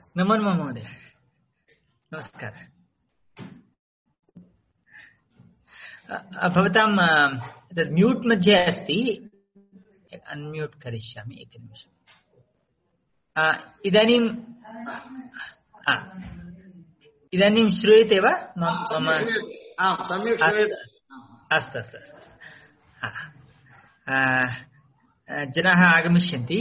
नमो नमः महोदय, नमस्कारः। भवतां तद् म्यूट् मध्ये अस्ति, अन्म्यूट् करिष्यामि, एकनिमिषम्। इदानीं श्रूयते वा? सम्यक् श्रूयते। अस्तु अस्तु। जनाः आगमिष्यन्ति,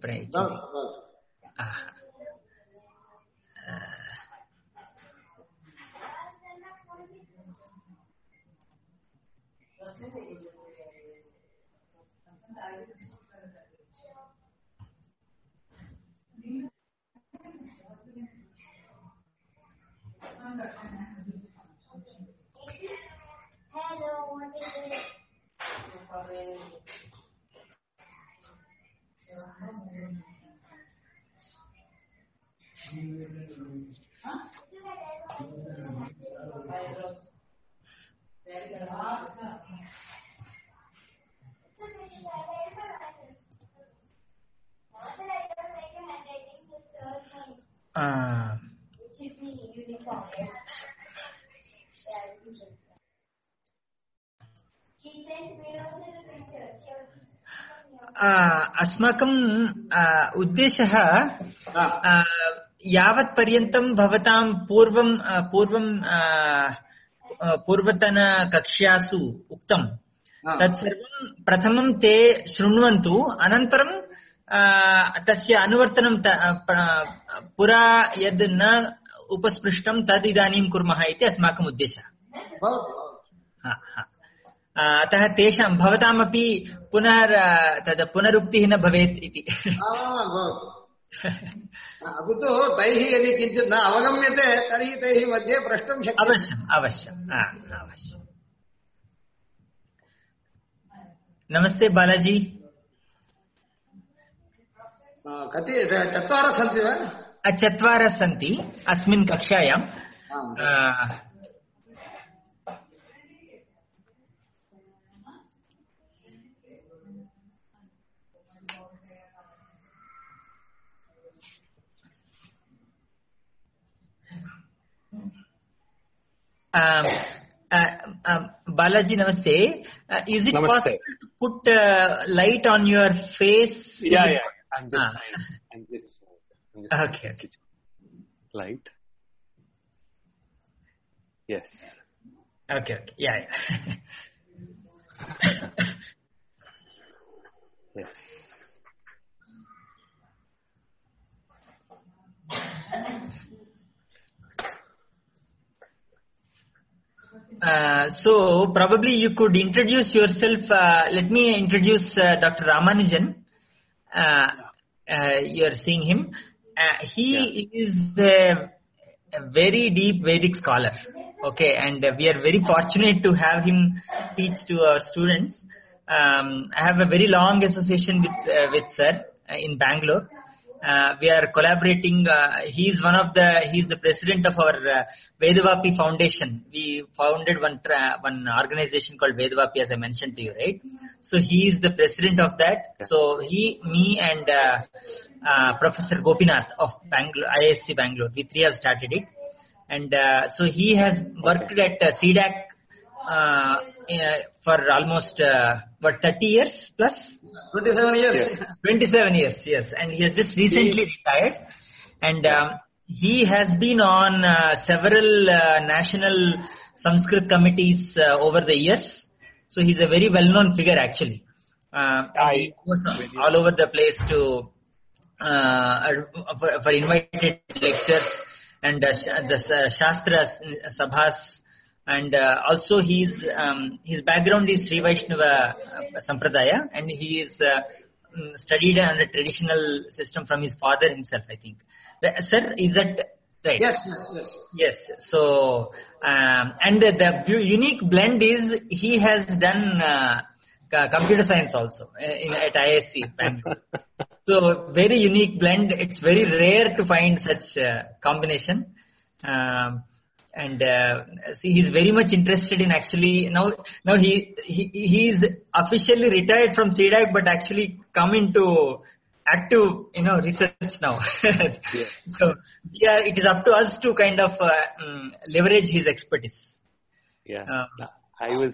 अस्माकं उद्देशः यावत् पर्यन्तं भवतां पूर्वतनकक्ष्यासु उक्तं तत्सर्वं प्रथमं ते शृण्वन्तु, अनन्तरं तस्य अनुवर्तनं पुरा यद् न उपस्पृष्टं तद् इदानीं कुर्मः इति अस्माकम् उद्देशः। अतः तेषां भवतामपि तद् पुनरुक्तिः न भवेत् इति। अपि तु तैः यदि किञ्चित् न अवगम्यते तर्हि तैः मध्ये प्रष्टुं शक्यते। अवश्यम् अवश्यम्। नमस्ते बालाजी। कति 4 सन्ति वा? 4 सन्ति अस्मिन् कक्षायाम्। Balaji, namaste. Is it possible to put light on your face? Yeah. I'm just okay. Light. Yes. Okay. Yeah. Yes. So probably you could introduce yourself. Let me introduce Dr. Ramanujan. You are seeing him. He is a very deep Vedic scholar. Okay, and we are very fortunate to have him teach to our students. I have a very long association with sir in Bangalore. We are collaborating. He is the president of our Vedavapi Foundation. We founded one organization called Vedavapi, as I mentioned to you, right? So he is the president of that. So me and Professor Gopinath of Bangalore, IISc Bangalore, we 3 have started it. And so he has worked at CDAC for almost 30 years plus? 27 years. Yes. 27 years, yes. And he has just recently retired. And he has been on several national Sanskrit committees over the years. So he's a very well-known figure actually. He goes all over the place for invited lectures and the Shastra Sabhas. And also his background is Sri Vaishnava Sampradaya, and he is studied on a traditional system from his father himself, I think. Sir, is that right? Yes. So, and the unique blend is he has done computer science also at IISc Bangalore. So, very unique blend. It's very rare to find such combination. And see, he's very much interested in actually now he is officially retired from CDAC, but actually come into active, research now. So it is up to us to kind of leverage his expertise. Yeah. I was.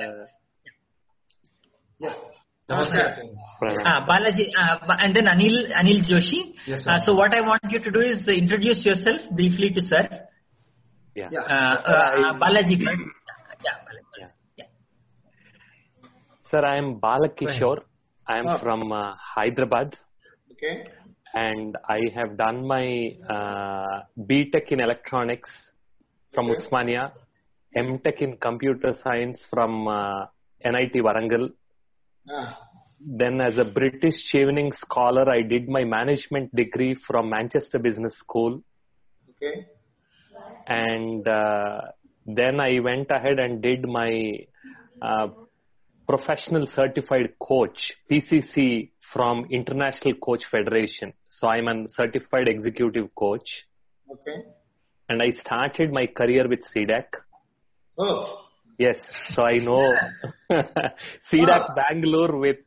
Balaji, and then Anil Joshi. Yes, sir. So what I want you to do is introduce yourself briefly to sir. Yeah. Balaji. Sir, I am Balakishore. I am from Hyderabad. Okay. And I have done my B.Tech in electronics from Usmania, M.Tech in computer science from NIT Warangal. Then as a British Chevening scholar, I did my management degree from Manchester Business School. Okay. And then I went ahead and did my professional certified coach, PCC, from International Coach Federation. So I'm a certified executive coach. Okay. And I started my career with CDAC. Oh. Yes, so I know CDAC Bangalore with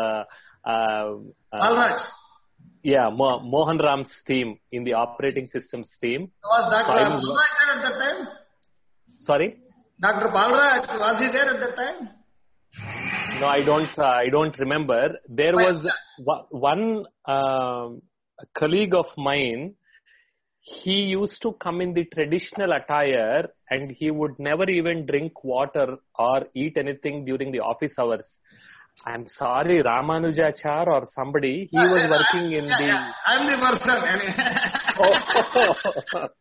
Balraj. Yeah, Mohan Ram's team in the operating systems team. Was Dr. Balraj there at that time? Sorry? Dr. Balraj, was he there at that time? No, I don't remember. There was one colleague of mine. He used to come in the traditional attire and he would never even drink water or eat anything during the office hours. I'm sorry, Ramanujachar or somebody. He was working in the... I'm the person.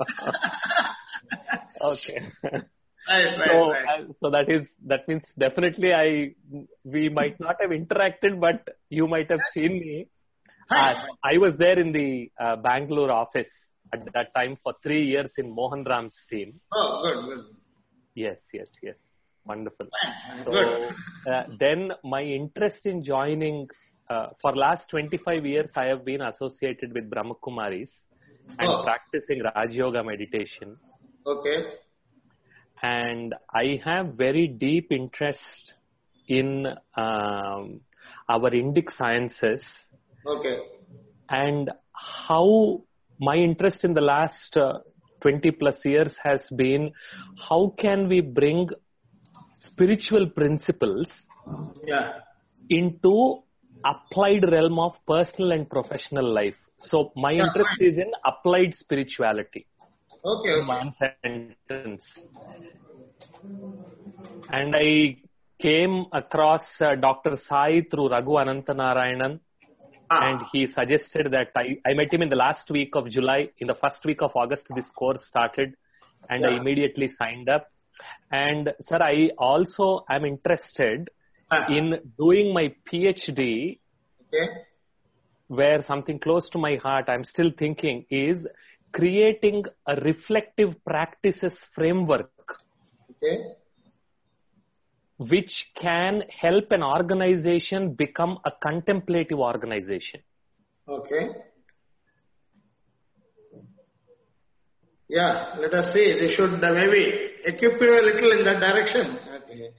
Okay. Right. So that means definitely we might not have interacted, but you might have seen me. I was there in the Bangalore office at that time for 3 years in Mohan Ram's team. Oh, good. Yes. Wonderful. So Good. then my interest in joining, for last 25 years, I have been associated with Brahmakumaris and practicing Raj Yoga meditation. Okay. And I have very deep interest in our Indic sciences. Okay. And how my interest in the last 20 plus years has been, how can we bring spiritual principles into applied realm of personal and professional life. So my interest is in applied spirituality. Okay. One sentence. And I came across Dr. Sai through Raghu Anantanarayanan. And he suggested that I met him in the last week of July. In the first week of August, this course started. And I immediately signed up. And sir, I also am interested in doing my PhD, where something close to my heart, I'm still thinking, is creating a reflective practices framework, which can help an organization become a contemplative organization. Okay. Yeah, let us see. They should maybe equip you a little in that direction. Okay.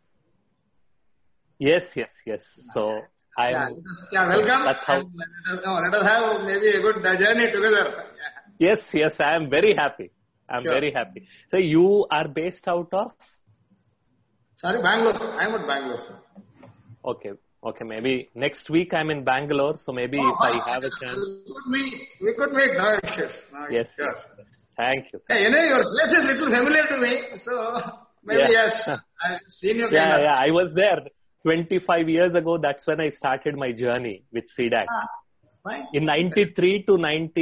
Yes. So welcome. Let us have maybe a good journey together. Yes, I am very happy. Very happy. So you are based out of? Sorry, Bangalore. I'm at Bangalore. Okay. Maybe next week I'm in Bangalore. So maybe if I have a chance. We could meet. No issues. Yes. Thank you. Hey, your place is little familiar to me. So maybe yes. I've seen you. Yeah. I was there 25 years ago. That's when I started my journey with CDAC. Fine. In 93 to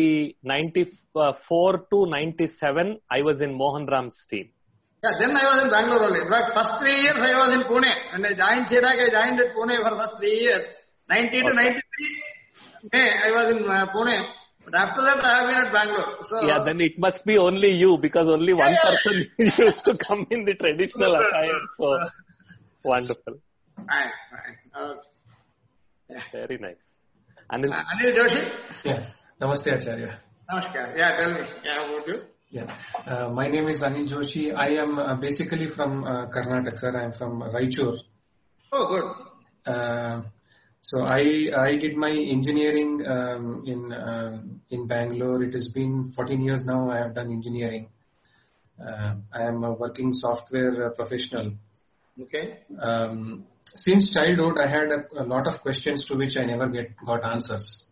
94 to 97, I was in Mohan Ram's team. Yeah, then I was in Bangalore only. In fact, first 3 years I was in Pune. When I joined CDAC, I joined at Pune for first 3 years. 90 to 93, I was in Pune. But after that, I have been at Bangalore. So yeah, then it must be only you, because only one person used to come in the traditional attire. So wonderful. Fine. Okay. Very nice. Anil Joshi? Yeah. Namaste, Acharya. Namaskar. Yeah, tell me. Yeah, how about you? Yeah. My name is Anil Joshi. I am basically from Karnataka, sir. I am from Raichur. Oh, good. So I did my engineering in Bangalore. It has been 14 years now. I have done engineering. I am a working software professional. Okay. Since childhood, I had a lot of questions to which I never got answers.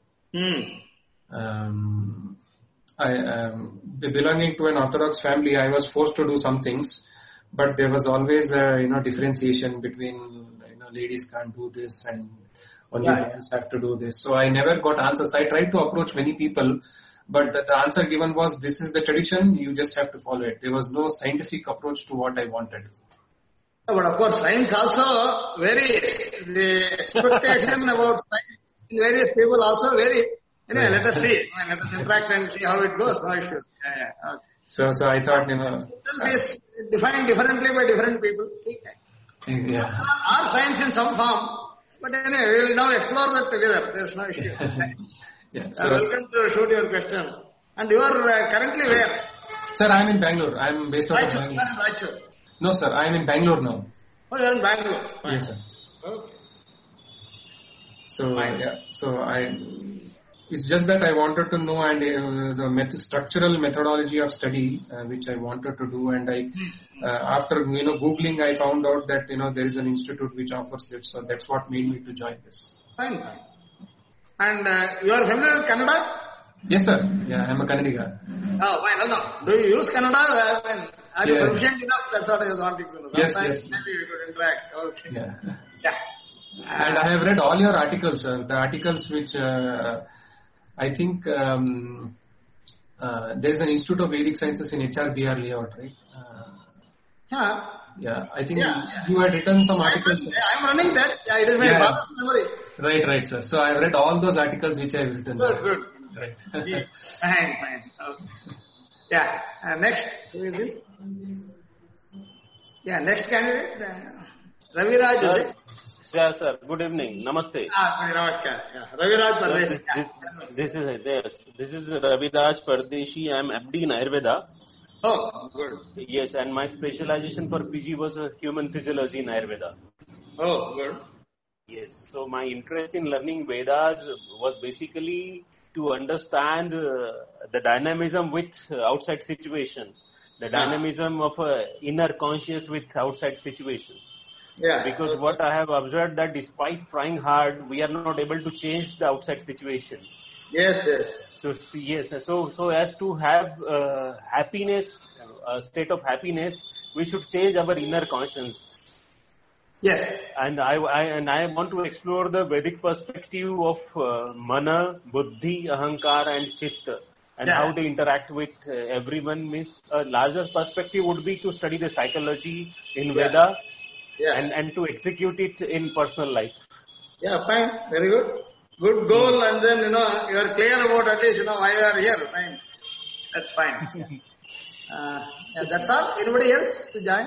Belonging to an Orthodox family, I was forced to do some things, but there was always differentiation between ladies can't do this and only men have to do this. So I never got answers. I tried to approach many people, but the answer given was, this is the tradition, you just have to follow it. There was no scientific approach to what I wanted. But of course, science also varies. The expectation about science in various people also vary. Anyway, let us see. Let us interact and see how it goes. No issues. Okay. So I thought, It is defined differently by different people. Yeah. Our science in some form. But anyway, we will now explore that together. There's no issue. Yeah. Welcome to shoot your questions. And you are currently where? Sir, I am in Bangalore. I am based out of Bangalore. Raichur. No, sir. I am in Bangalore now. Oh, you are in Bangalore. Fine. Yes, sir. Okay. So it's just that I wanted to know the structural methodology of study which I wanted to do, and after Googling, I found out that there is an institute which offers it. So that's what made me to join this. Fine. And you are familiar with Kannada? Yes, sir. Yeah, I am a Kannadiga. Oh, fine. No. Do you use Kannada? Are you proficient enough? That's what I was wanting to know. Sometimes yes. maybe we could interact. Okay. Yeah. And I have read all your articles, sir. The articles which I think there is an Institute of Vedic Sciences in HRBR layout, right? Yeah. I think you had written some articles. I'm running that. Yeah, it is my father's memory. Right, sir. So I have read all those articles which I have written. Good. Right. Fine. Okay. Yeah. Next. Who is it? Yeah, next candidate. Raviraj, is it? Yeah, sir. Good evening. Namaste. Namaskar. Yeah. Raviraj Pardeshi. This is Raviraj Pardeshi. I am MD in Ayurveda. Oh, good. Yes, and my specialization for PG was human physiology in Ayurveda. Oh, good. Yes. So my interest in learning Vedas was basically to understand the dynamism with outside situation, the dynamism of inner conscious with outside situation. Yeah. Because what I have observed that despite trying hard, we are not able to change the outside situation. Yes. So as to have happiness, a state of happiness, we should change our inner conscience. Yes. And I want to explore the Vedic perspective of mana, buddhi, ahankar, and chitta, and how they interact with everyone. Means a larger perspective would be to study the psychology in Veda. Yes. And to execute it in personal life. Yeah, fine. Very good. Good goal, and then, you are clear about at least, why you are here. Fine. That's fine. That's all. Anybody else to join?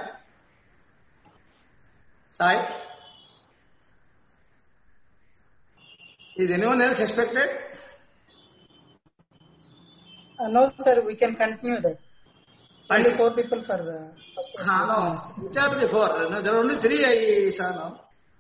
Sai? Is anyone else expected? No, sir. We can continue that. Only 4 people for the first. No. Which are the 4? No, there are only 3 I saw now.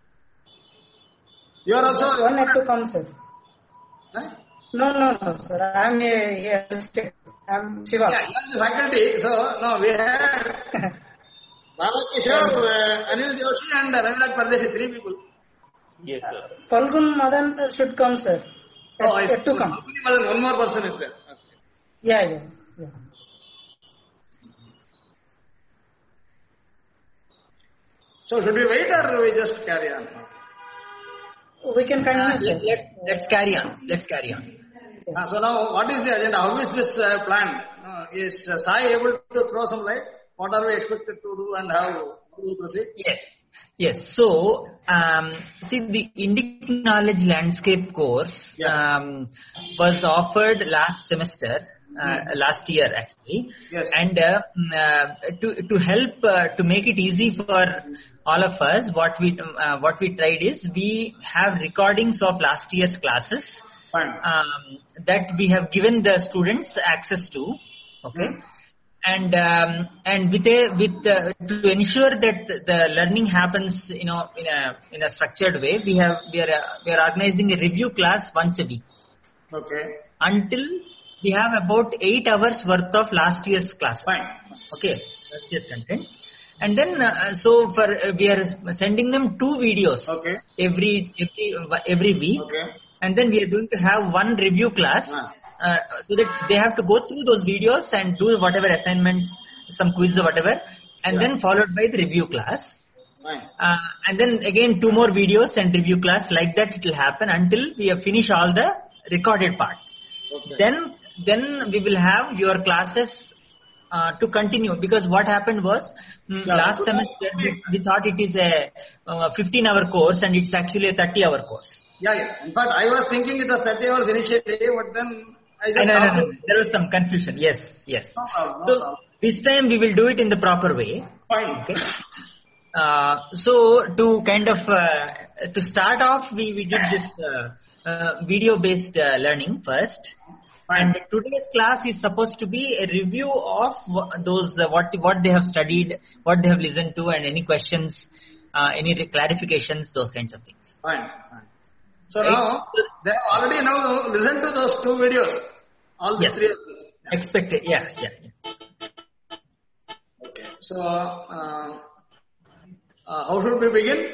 You are also... One had to come, sir. Huh? No, sir. I am here. I am Shiva. Yeah, you are the faculty. So, no, we have Balakishore, Anil Joshi and Raviraj Pardeshi, 3 people. Yes, sir. Falgun Madan should come, sir. Yet to come. One more person is there. Okay. Yeah. So should we wait or we just carry on? We can continue. Let's carry on. So now, what is the agenda? How is this planned? Is Sai able to throw some light? What are we expected to do and how will we proceed? Yes. So, the Indic Knowledge Landscape course was offered last semester. Last year actually, and to help to make it easy for all of us, what we tried is we have recordings of last year's classes that we have given the students access to, and to ensure that the learning happens, in a structured way, we are organizing a review class once a week. Okay. Until we have about 8 hours worth of last year's class. Fine. Okay, last year's content. And then, we are sending them 2 videos. Okay. Every week. Okay. And then we are going to have one review class, so that they have to go through those videos and do whatever assignments, some quiz or whatever, and then followed by the review class. Fine. And then again 2 more videos and review class. Like that it will happen until we have finished all the recorded parts. Okay. Then we will have your classes to continue, because what happened was last semester we thought it is a 15-hour course and it's actually a 30-hour course. Yeah. In fact, I was thinking it was 30 hours initially, but then I just no. There was some confusion. Yes. No problem. So this time we will do it in the proper way. Fine. Okay. So to kind of to start off, we did this video-based learning first. And today's class is supposed to be a review of those what they have studied, what they have listened to, and any questions, any clarifications, those kinds of things. Fine. So now they have already now listened to those 2 videos. All the 3 of us. Expected. Yeah. Okay. So how should we begin?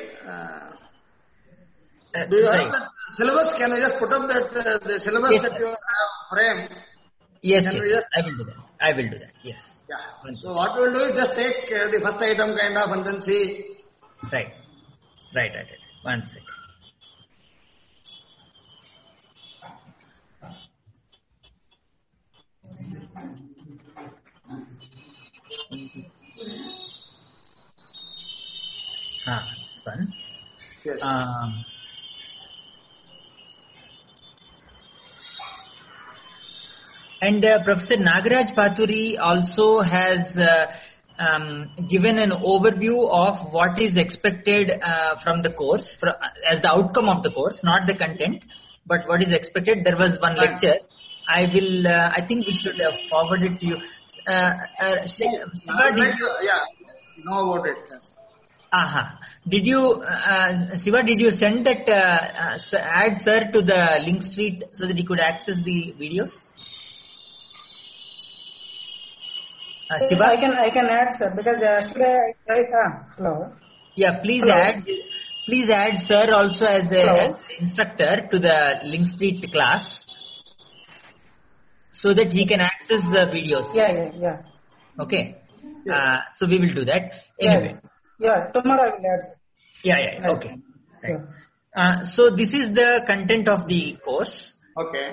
Do you have the syllabus? Can we just put up the syllabus that you have framed? Yes. I will do that. Yes. Yeah. So what we will do is just take the first item kind of and then see. Right. 1 second. It's fun. Yes. And Professor Nagaraj Paturi also has given an overview of what is expected from the course, as the outcome of the course, not the content, but what is expected. There was one lecture. I think we should forward it to you. Shiva, you know about it. Yes. Did you, Shiva, did you send that, add sir to the link street so that he could access the videos? Shiva? I can add, sir, because yesterday I tried. Hello. Yeah, please Hello. add sir also as an instructor to the link street class, so that he can access the videos. Yeah. Okay. So we will do that. Anyway. Yeah, tomorrow I will add, sir. Yeah. Okay. Right. Yeah. So this is the content of the course. Okay.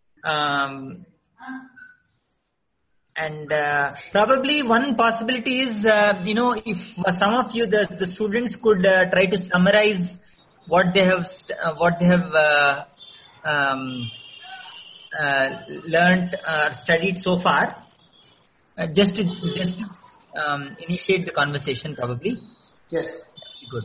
And probably one possibility is, if some of you, the students could try to summarize what they have learned or studied so far, just to initiate the conversation, probably. Yes. Good.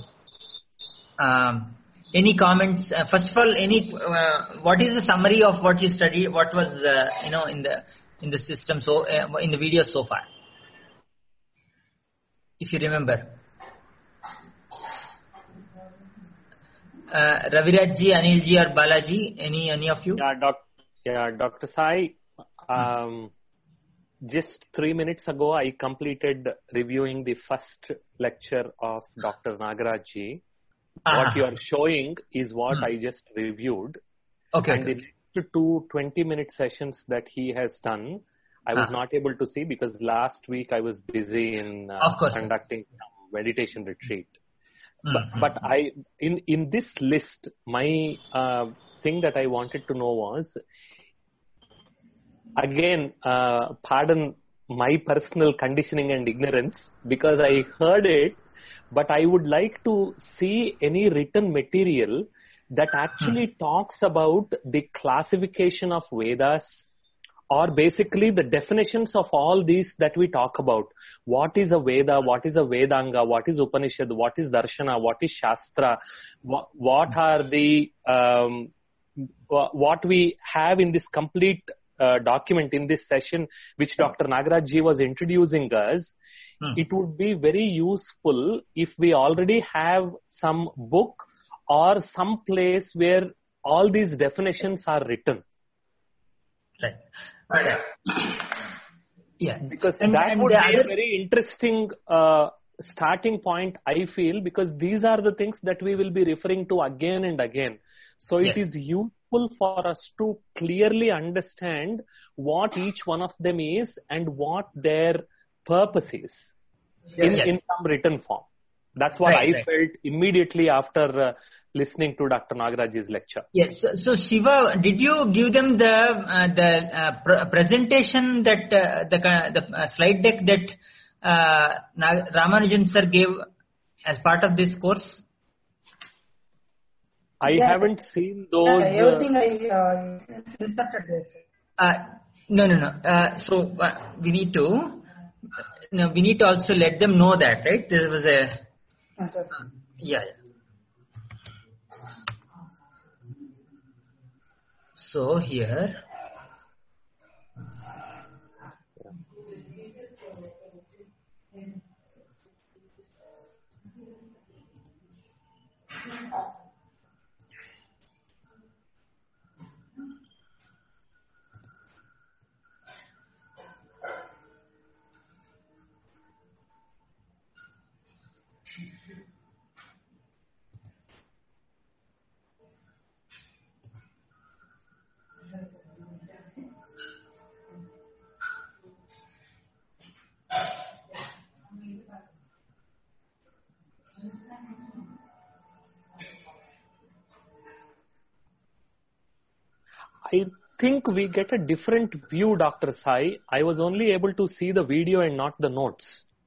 Any comments? First of all, what is the summary of what you studied? What was in the system, so in the video so far, if you remember? Ravirajji, Anilji, or Balaji, any of you? Dr. Sai, just 3 minutes ago I completed reviewing the first lecture of Dr. Nagarajji. What you are showing is what I just reviewed. Okay. And the next 2 20-minute sessions that he has done, I was not able to see because last week I was busy in conducting some meditation retreat. But in this list, my thing that I wanted to know was, again, pardon my personal conditioning and ignorance, because I heard it, but I would like to see any written material that actually talks about the classification of Vedas, or basically the definitions of all these that we talk about. What is a Veda? What is a Vedanga? What is Upanishad? What is Darshana? What is Shastra? What are the what we have in this complete document in this session, which Dr. Nagaraj ji was introducing us, it would be very useful if we already have some book or some place where all these definitions are written. Right. Yeah. Because that would be a very interesting starting point, I feel, because these are the things that we will be referring to again and again. So it is useful for us to clearly understand what each one of them is and what their purpose is in some written form. That's what I felt immediately after listening to Dr. Nagaraj's lecture. Yes. So Shiva, did you give them the presentation that the slide deck that Ramanujan sir gave as part of this course? I haven't seen those. Everything I instructed there. No. So we need to also let them know that, right? There was a. Yeah. So here. I think we get a different view, Dr. Sai. I was only able to see the video and not the notes.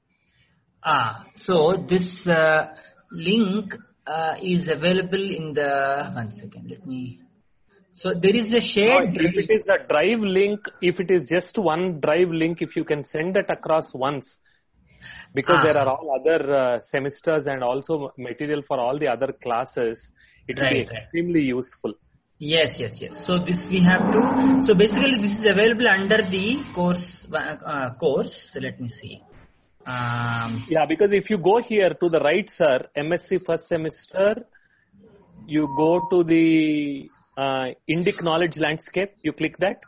So this link is available in the... One second, let me... So there is a shared... If it is a drive link, if it is just one drive link, if you can send that across once, because there are all other semesters and also material for all the other classes, it will be extremely useful. Yes. So this we have to. So basically, this is available under the course. So let me see. Because if you go here to the right, sir, MSc first semester, you go to the Indic Knowledge Landscape. You click that.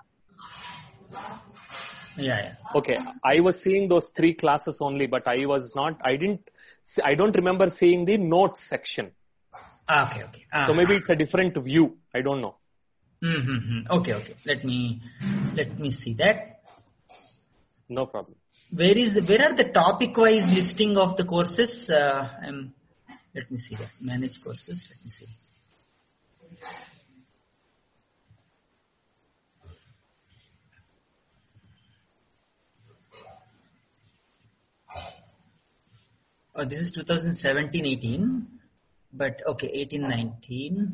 Yeah. Okay, I was seeing those 3 classes only, but I don't remember seeing the notes section. Okay. So maybe it's a different view. I don't know. Okay. Let me see that. No problem. Where are the topic-wise listing of the courses? Let me see that. Manage courses. Let me see. Oh, this is 2017-18. But okay, 18-19.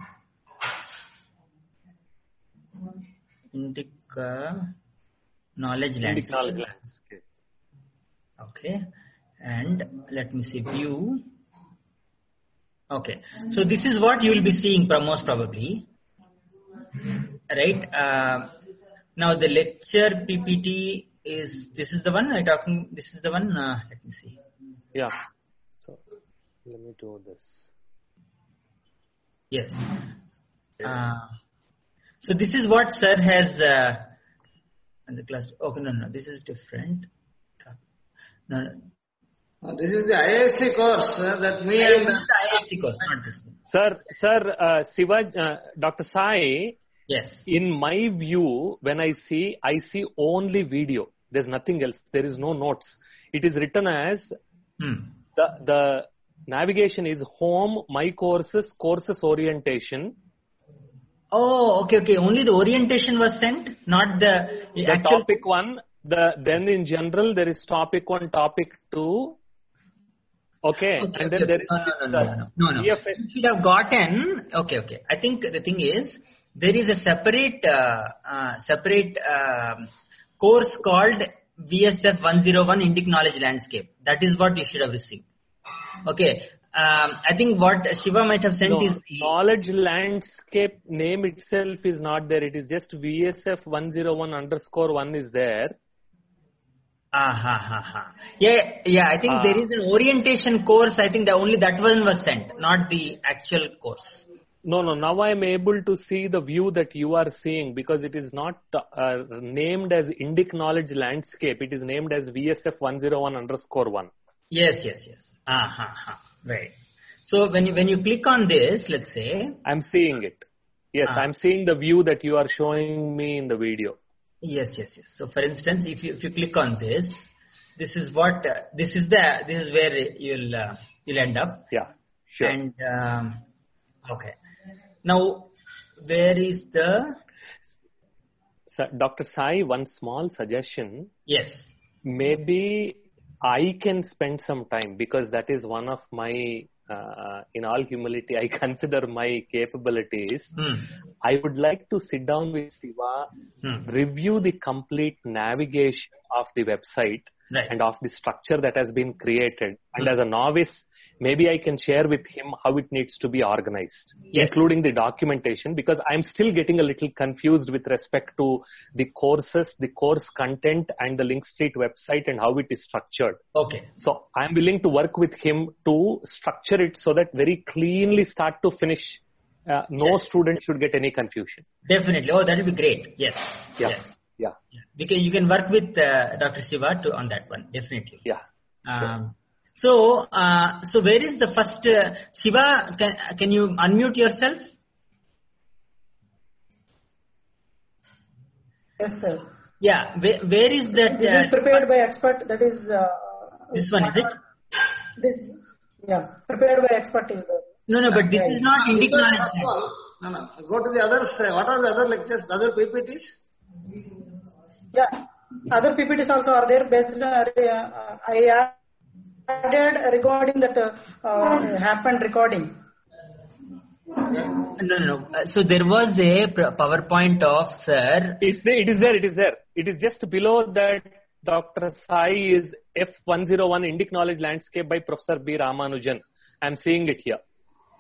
Indic Knowledge Landscape. Okay, and let me see view. Okay, so this is what you will be seeing most probably, right? Now the lecture PPT this is the one I'm talking. This is the one. Let me see. Yeah. So let me do this. Yes. So this is what sir has in the class. Okay, no, this is different. No. This is the IISc course that me and the IISc course, not this one. Sir, Siva, Dr. Sai. Yes. In my view, when I see only video. There's nothing else. There is no notes. It is written as the navigation is home, my courses actual Oh, okay. Only the orientation was sent, not the actual topic 1. Then in general there is topic 1, topic 2. Okay. And then there is no. You should have gotten. Okay. I think the thing is there is a separate course called VSF 101 Indic Knowledge Landscape. That is what you should have received. Okay. I think what Shiva might have sent is knowledge landscape name itself is not there. It is just VSF 101_1 is there. Yeah. I think there is an orientation course. I think only that one was sent, not the actual course. No. Now I am able to see the view that you are seeing because it is not named as Indic Knowledge Landscape. It is named as VSF 101_1. Yes. Right. So when you click on this, let's say, I'm seeing it. Yes, I'm seeing the view that you are showing me in the video. Yes. So for instance, if you click on this, this is where you'll end up. Yeah, sure. And okay. Now, where is the? So, Dr. Sai, one small suggestion. Yes. Maybe I can spend some time because that is one of my, in all humility, I consider my capabilities. I would like to sit down with Shiva, review the complete navigation of the website and of the structure that has been created. And as a novice, maybe I can share with him how it needs to be organized, including the documentation, because I'm still getting a little confused with respect to the courses, the course content, and the Link Street website and how it is structured. Okay. So I'm willing to work with him to structure it so that very cleanly start to finish, no student should get any confusion. Definitely. Oh, that would be great. Yes. Yeah. Yes. Yeah. Because you can work with Dr. Shiva on that one. Definitely. Yeah. Sure. So where is the first Shiva? Can you unmute yourself? Yes, sir. Yeah. Where is that? This is prepared by expert. That is. This one, is it? This. Yeah. Prepared by expert is the. No. But this is not Indic Knowledge. No. Go to the others. What are the other lectures? The other PPTs? Yeah, other PPTs also are there. Based, I added regarding that happened recording. No. So there was a PowerPoint of sir. It is there. It is just below that. Dr. Sai is F101 Indic Knowledge Landscape by Professor B. Ramanujan. I'm seeing it here.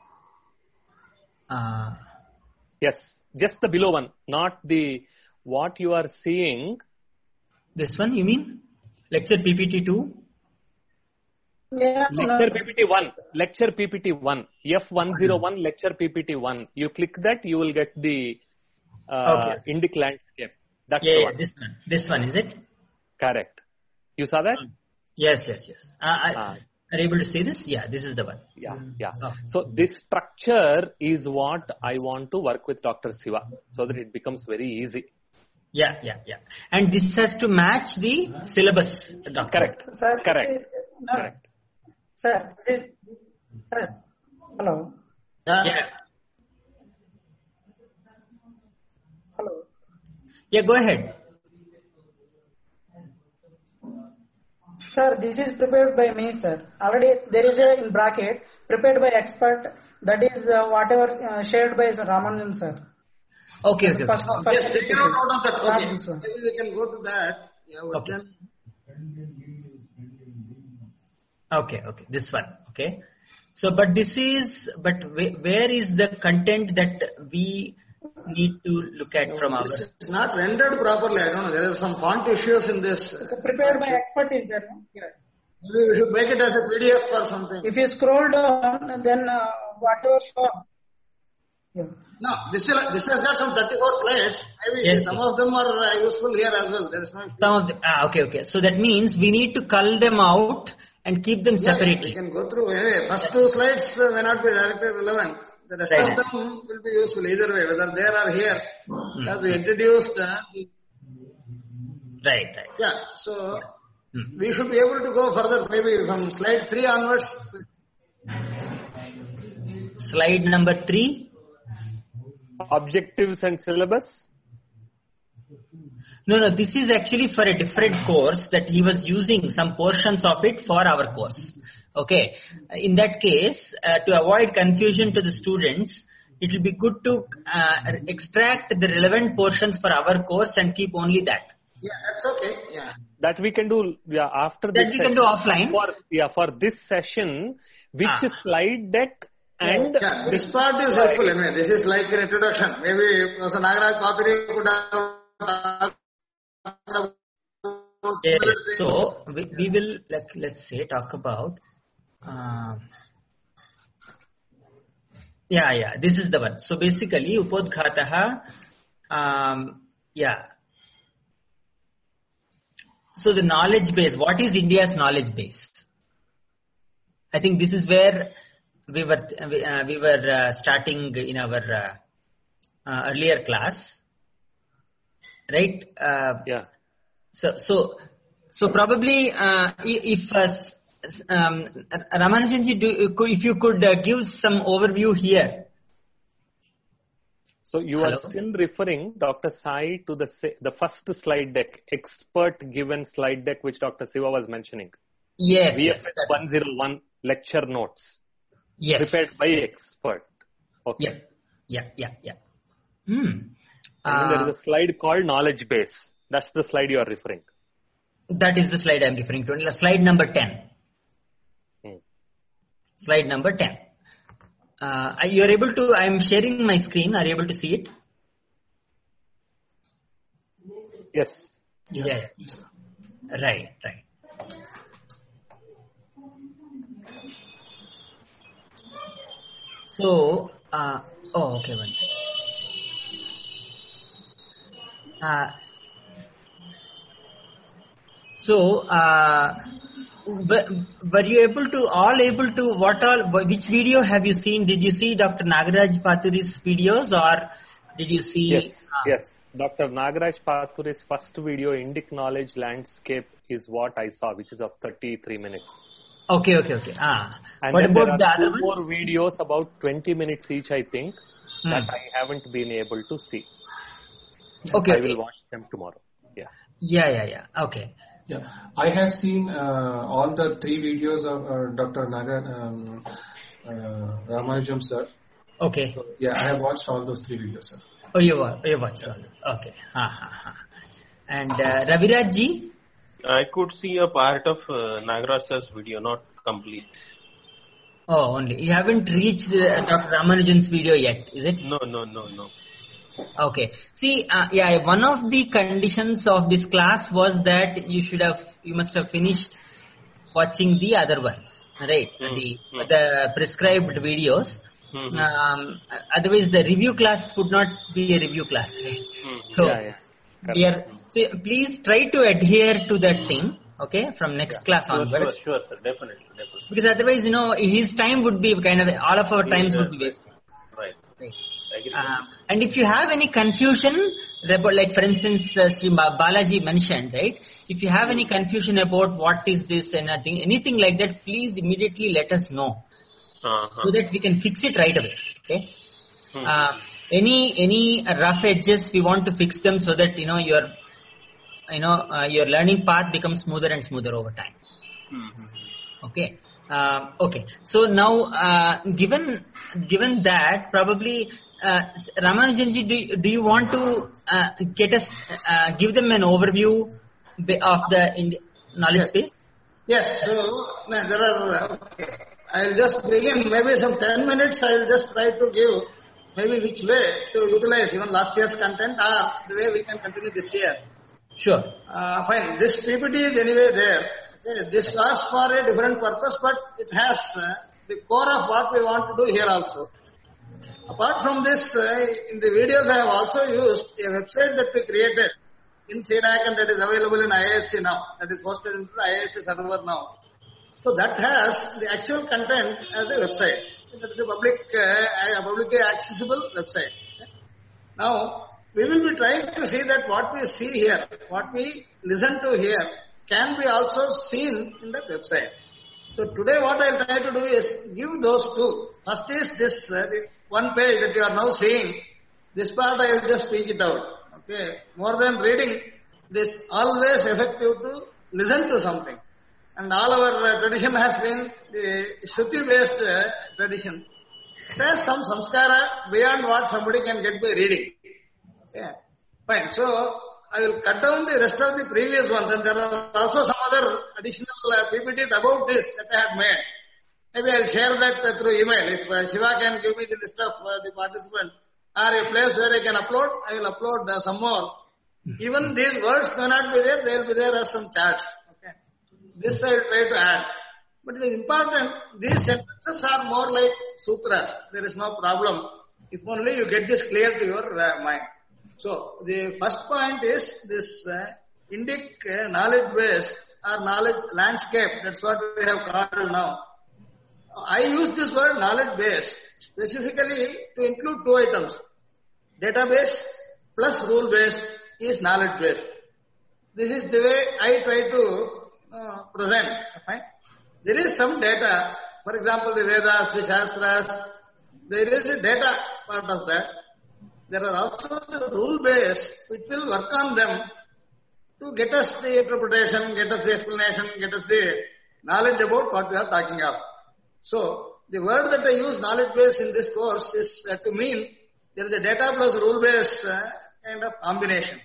Yes, just the below one, not the. What you are seeing. This one, you mean? Lecture PPT 2? Yeah. Lecture PPT 1. Lecture PPT 1. F101 Lecture PPT 1. You click that, you will get the Indic landscape. That's the one. This one, is it? Correct. You saw that? Yes. Are you able to see this? Yeah, this is the one. Yeah. So this structure is what I want to work with Dr. Shiva so that it becomes very easy. Yeah. And this has to match the syllabus, Doctor. Correct. Sir, Correct. Correct. Sir, hello. Yeah. Hello. Yeah, go ahead. Sir, this is prepared by me, sir. Already there is a in bracket prepared by expert. That is whatever shared by Ramanujan, sir. Okay. First Yes, take it out of that. Okay. This one. Maybe we can go to that. Yeah, Okay. Okay. This one. Okay. So, but where is the content that we need to look at from our? This is not rendered properly. I don't know. There are some font issues in this. Prepared by expert is there, no? Yeah. Maybe we should make it as a PDF or something. If you scroll down, then whatever show. Yeah. No, this has got some 34 slides. Maybe some of them are useful here as well. There is no. Some of them. Okay. So that means we need to cull them out and keep them separately. We can go through. Anyway, first two slides may not be directly relevant. The rest of them will be useful either way, whether there or here. As we introduced. Right. Yeah. So we should be able to go further. Maybe from slide 3 onwards. Slide number 3. Objectives and syllabus? No, this is actually for a different course that he was using some portions of it for our course. Okay. In that case, to avoid confusion to the students, it will be good to extract the relevant portions for our course and keep only that. Yeah, that's okay. Yeah. That we can do after this. That we can do offline. For this session, which slide deck and... Yeah, this part is helpful anyway. This is like an introduction. Maybe Professor Nagaraj Paturi could have... Yes. So we will, let's say, talk about... this is the one. So basically, Upodghataha, So the knowledge base, what is India's knowledge base? I think this is where we were starting in our earlier class, right? So probably if Ramanujanji, if you could give some overview here. So you are still referring, Dr. Sai, to the first slide deck, expert given slide deck, which Dr. Siva was mentioning. Yes. VFS 101 lecture notes. Yes. Prepared by expert. Okay. Yeah. And then there is a slide called knowledge base. That's the slide you are referring. That is the slide I am referring to. Slide number 10. Slide number 10. You are able to, I am sharing my screen. Are you able to see it? Yes. Yeah. Right. So, okay, one second. Were you which video have you seen? Did you see Dr. Nagaraj Paturi's videos, or did you see? Yes. Dr. Nagaraj Paturi's first video, Indic Knowledge Landscape, is what I saw, which is of 33 minutes. Okay. And what then about there are the other two more videos, about 20 minutes each, I think, that I haven't been able to see. Okay. I will watch them tomorrow. Yeah. Okay. Yeah, I have seen all the 3 videos of Dr. Ramanujam sir. Okay. So, I have watched all those 3 videos, sir. Oh, you watched all. Okay. And Raviraj ji? I could see a part of Nagaraj sir's video, not complete. Oh, only. You haven't reached Dr. Ramanujan's video yet, is it? No. Okay. See, one of the conditions of this class was that you must have finished watching the other ones, right? The prescribed videos. Otherwise, the review class would not be a review class, right? So, please try to adhere to that thing, okay, from next class onwards. Sure, sir, definitely. Because otherwise, his time would be all of our times would be wasted. Right. And if you have any confusion, like for instance, Sri Balaji mentioned, right? If you have any confusion about what is this and anything like that, please immediately let us know, so that we can fix it right away. Okay. Any rough edges, we want to fix them so that your learning path becomes smoother and smoother over time. Okay. Okay. So now, given that, probably Ramanujanji, do you want to give them an overview of the knowledge base? Yes. So there are. I'll just begin. Maybe some 10 minutes. I'll just try to give maybe which way to utilize even last year's content or the way we can continue this year. Sure. Fine. This PPT is anyway there. Okay. This was for a different purpose, but it has the core of what we want to do here also. Apart from this, in the videos I have also used a website that we created in CDAC, and that is available in IISc now. That is hosted into the IISc server now. So that has the actual content as a website. That is a publicly accessible website. Okay. Now, we will be trying to see that what we see here, what we listen to here, can be also seen in that website. So today what I will try to do is give those two. First is this one page that you are now seeing. This part I will just speak it out. Okay. More than reading, this always effective to listen to something. And all our tradition has been the Shruti-based tradition. It has some samskara beyond what somebody can get by reading. Okay. Fine. So I will cut down the rest of the previous ones, and there are also some other additional PPTs about this that I had made. Maybe I'll share that through email. If Shiva can give me the list of the participants or a place where I can upload, I will upload some more. Even these words may not be there, they will be there as some charts. Okay. This I will try to add. But it is important, these sentences are more like sutras. There is no problem. If only you get this clear to your mind. So, the first point is this Indic knowledge base or knowledge landscape. That's what we have called now. I use this word knowledge base specifically to include two items. Database plus rule base is knowledge base. This is the way I try to present. Fine? There is some data, for example, the Vedas, the Shastras, there is a data part of that. There are also the rule base which will work on them to get us the interpretation, get us the explanation, get us the knowledge about what we are talking of. So, the word that I use, knowledge base, in this course is to mean there is a data plus rule base kind of combination.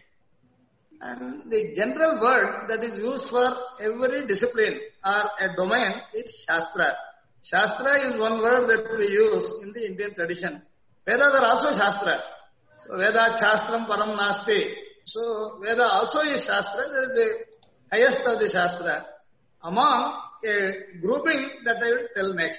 And the general word that is used for every discipline or a domain is Shastra. Shastra is one word that we use in the Indian tradition. Vedas are also Shastra. So, Veda Shastram Param Nasti. So, Veda also is Shastra. There is the highest of the Shastra. Among a grouping that I will tell next.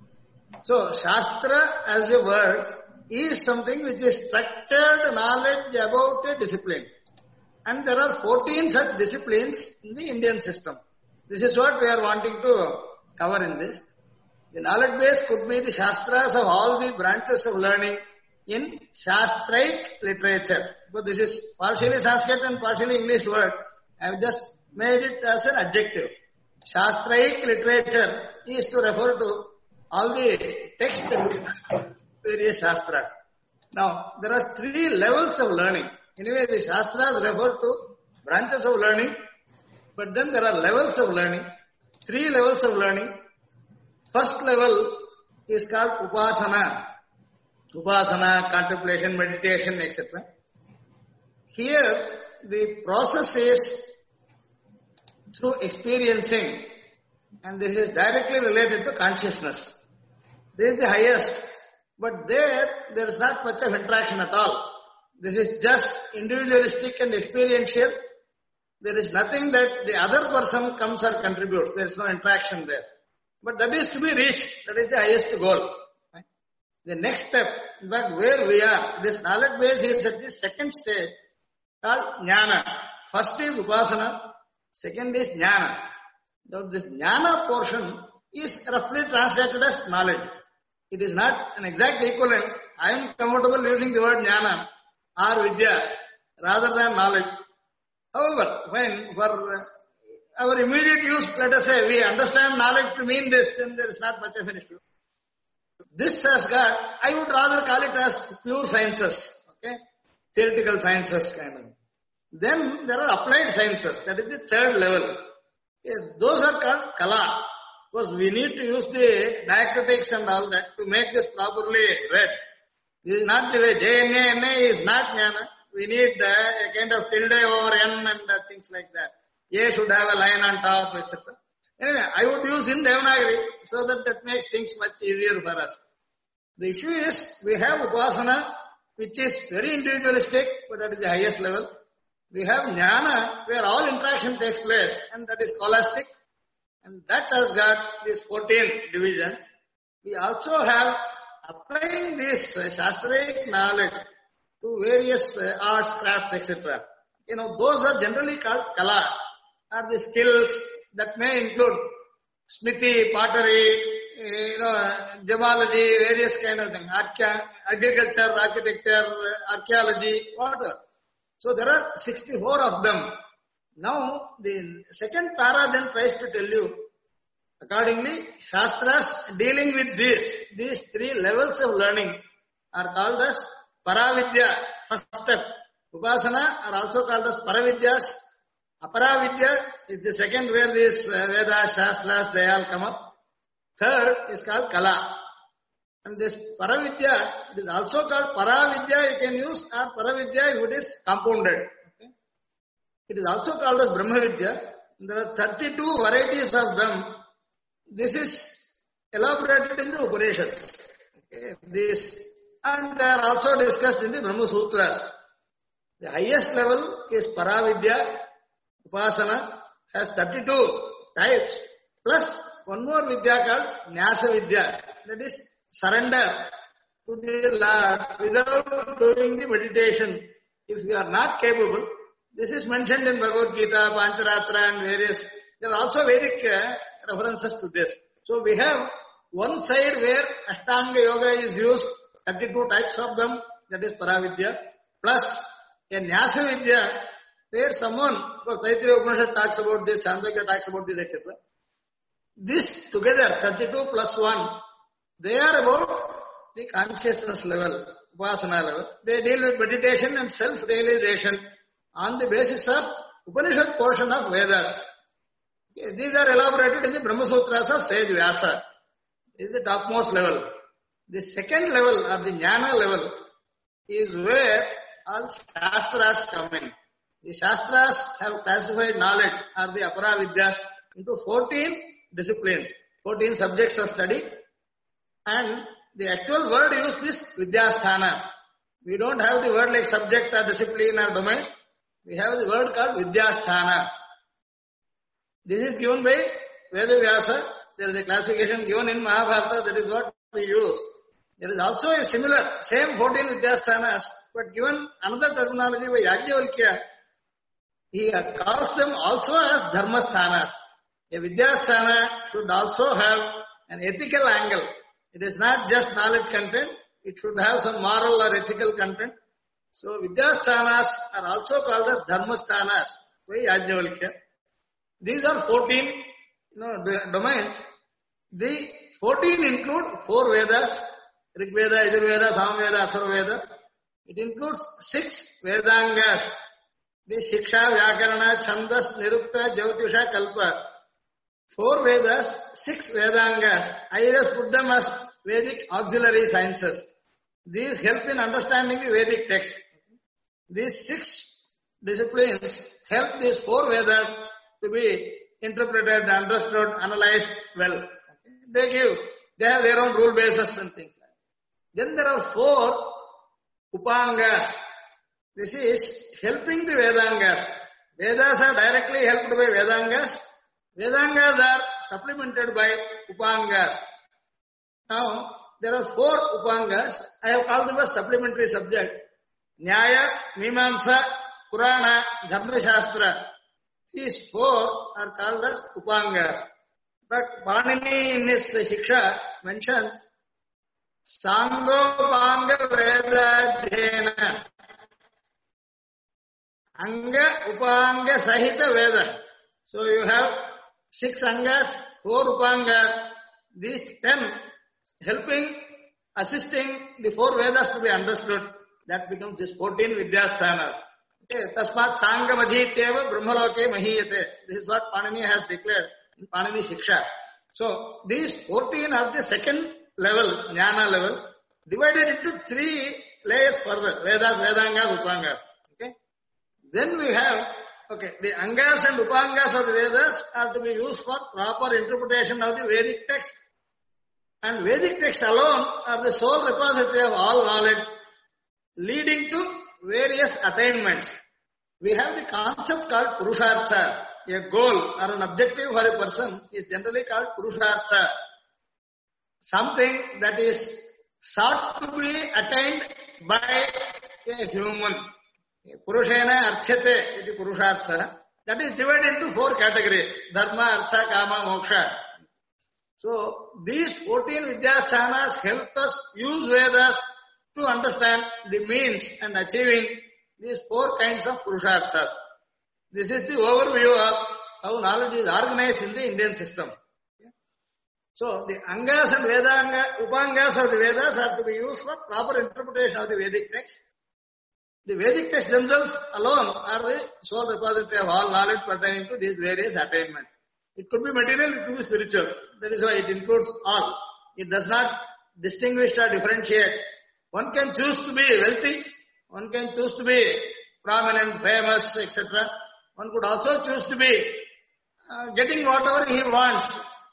So, Shastra as a word is something which is structured knowledge about a discipline. And there are 14 such disciplines in the Indian system. This is what we are wanting to cover in this. The knowledge base could be the Shastras of all the branches of learning in Shastraic literature. So this is partially Sanskrit and partially English word. I have just made it as an adjective. Shastraic literature is to refer to all the texts of various Shastras. Now, there are 3 levels of learning. Anyway, the Shastras refer to branches of learning, but then there are levels of learning. 3 levels of learning. First level is called Upasana. Upasana, contemplation, meditation, etc. Here, the process is through experiencing, and this is directly related to consciousness. This is the highest, but there is not much of interaction at all. This is just individualistic and experiential. There is nothing that the other person comes or contributes. There is no interaction there. But that is to be reached. That is the highest goal. The next step, in fact, where we are, this knowledge base is at the second stage called Jnana. First is Upasana, second is Jnana. Now, this Jnana portion is roughly translated as knowledge. It is not an exact equivalent. I am comfortable using the word Jnana or Vidya rather than knowledge. However, when for our immediate use, let us say we understand knowledge to mean this, then there is not much of an issue. This has got, I would rather call it as pure sciences, okay? Theoretical sciences kind of. Then there are applied sciences, that is the third level. Yes, those are called Kala. Because we need to use the diacritics and all that to make this properly read. This is not the way. JNA, NA is not Jnana. We need a kind of tilde over N and things like that. A should have a line on top, etc. Anyway, I would use in Devanagari so that makes things much easier for us. The issue is, we have Upasana, which is very individualistic, but that is the highest level. We have Jnana, where all interaction takes place, and that is scholastic. And that has got these 14 divisions. We also have applying this Shastraic knowledge to various arts, crafts, etc. Those are generally called Kala, are the skills that may include smithy, pottery, gemology, various kind of things, agriculture, architecture, archaeology, whatever. So there are 64 of them. Now, the second para then tries to tell you, accordingly, Shastras dealing with these 3 levels of learning are called as Paravidya, first step. Upasana are also called as Paravidyas. Aparavidya is the second where these Vedas, Shastras, they all come up. Third is called Kala. And this Paravidya, it is also called Paravidya, you can use, or Paravidya if it is compounded. Okay? It is also called as Brahmavidya. There are 32 varieties of them. This is elaborated in the Upanishads. Okay, these, and they are also discussed in the Brahma Sutras. The highest level is Paravidya, Upasana, has 32 types, plus one more Vidya called Nyasa Vidya, that is surrender to the Lord without doing the meditation. If you are not capable, this is mentioned in Bhagavad Gita, Pancharatra and various, there are also Vedic references to this. So we have one side where Ashtanga Yoga is used, 32 types of them, that is Paravidya, plus a Nyasa Vidya, where someone, because Taittiriya Upanishad talks about this, Chandogya talks about this, etc. This together, 32 plus 1, they are about the consciousness level, Upasana level. They deal with meditation and self-realization on the basis of Upanishad portion of Vedas. Okay, these are elaborated in the Brahma Sutras of Sage Vyasa. This is the topmost level. The second level, or the Jnana level, is where all Shastras come in. The Shastras have classified knowledge, or the Aparavidyas, into 14 disciplines, 14 subjects of study, and the actual word used is Vidyasthana. We don't have the word like subject or discipline or domain. We have the word called Vidyasthana. This is given by Veda Vyasa. There is a classification given in Mahabharata, that is what we use. There is also a similar, same 14 Vidyasthanas, but given another terminology by Yajnavalkya. He calls them also as Dharmasthhanas. A Vidyasthana should also have an ethical angle. It is not just knowledge content, it should have some moral or ethical content. So Vidyasthanas are also called as Dharmasthhanas by Yajnavalkya. These are 14 domains. The 14 include 4 Vedas, Rig Veda, Yajurveda, Samveda, Atharvaveda. It includes 6 Vedangas, the Shiksha, Vyakarana, Chandas, Nirukta, Jyotisha, Kalpa. 4 Vedas, 6 Vedangas. I just put them as Vedic auxiliary sciences. These help in understanding the Vedic text. These 6 disciplines help these 4 Vedas to be interpreted, understood, analyzed well. They have their own rule bases and things. Then there are 4 Upangas. This is helping the Vedangas. Vedas are directly helped by Vedangas. Vedangas are supplemented by Upangas. Now, there are 4 Upangas. I have called them as supplementary subject. Nyaya, Mimamsa, Purana, Dharma Shastra. These 4 are called as Upangas. But Panini in his Shiksha mentions Sangopanga Vedadhyena Anga Upanga Sahita Veda. So you have 6 Angas, 4 Upangas, these 10 helping, assisting the 4 Vedas to be understood. That becomes this 14 Vidyasthanas. Okay, Tasmat Sangamadhityeva Brahmaloke Mahiyate. This is what Panini has declared in Panini Shiksha. So these 14 are the second level, Jnana level, divided into 3 layers further, Vedas, Vedangas, Upangas. Okay. Then we have, the Angas and Upangas of the Vedas are to be used for proper interpretation of the Vedic text. And Vedic texts alone are the sole repository of all knowledge, leading to various attainments. We have the concept called Purushartha. A goal or an objective for a person is generally called Purushartha. Something that is sought to be attained by a human. Purushena Archyate iti Purushartha. That is divided into 4 categories. Dharma, Artha, Kama, Moksha. So these 14 Vidyasthanas help us use Vedas to understand the means and achieving these 4 kinds of Purusharthas. This is the overview of how knowledge is organized in the Indian system. So the Angas and Upangas of the Vedas are to be used for proper interpretation of the Vedic text. The Vedic texts themselves alone are the sole repository of all knowledge pertaining to these various attainments. It could be material, it could be spiritual. That is why it includes all. It does not distinguish or differentiate. One can choose to be wealthy, one can choose to be prominent, famous, etc. One could also choose to be getting whatever he wants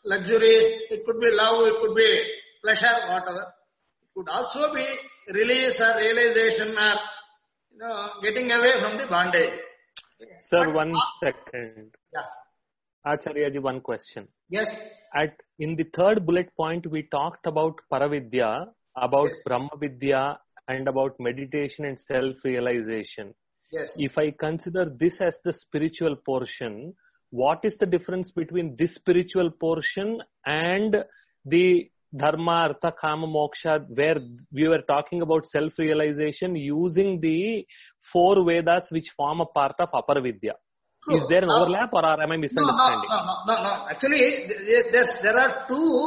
luxuries, it could be love, it could be pleasure, whatever. It could also be release or realization or, getting away from the bondage. Sir, 1 second. Yeah. Acharya ji, one question. Yes. In the third bullet point, we talked about Paravidya, about Yes. Brahma Vidya, and about meditation and self-realization. Yes. If I consider this as the spiritual portion, what is the difference between this spiritual portion and the Dharma, Artha, Kama, Moksha, where we were talking about self-realization using the 4 Vedas which form a part of Aparavidya? True. Is there an overlap or am I misunderstanding? No. Actually, there are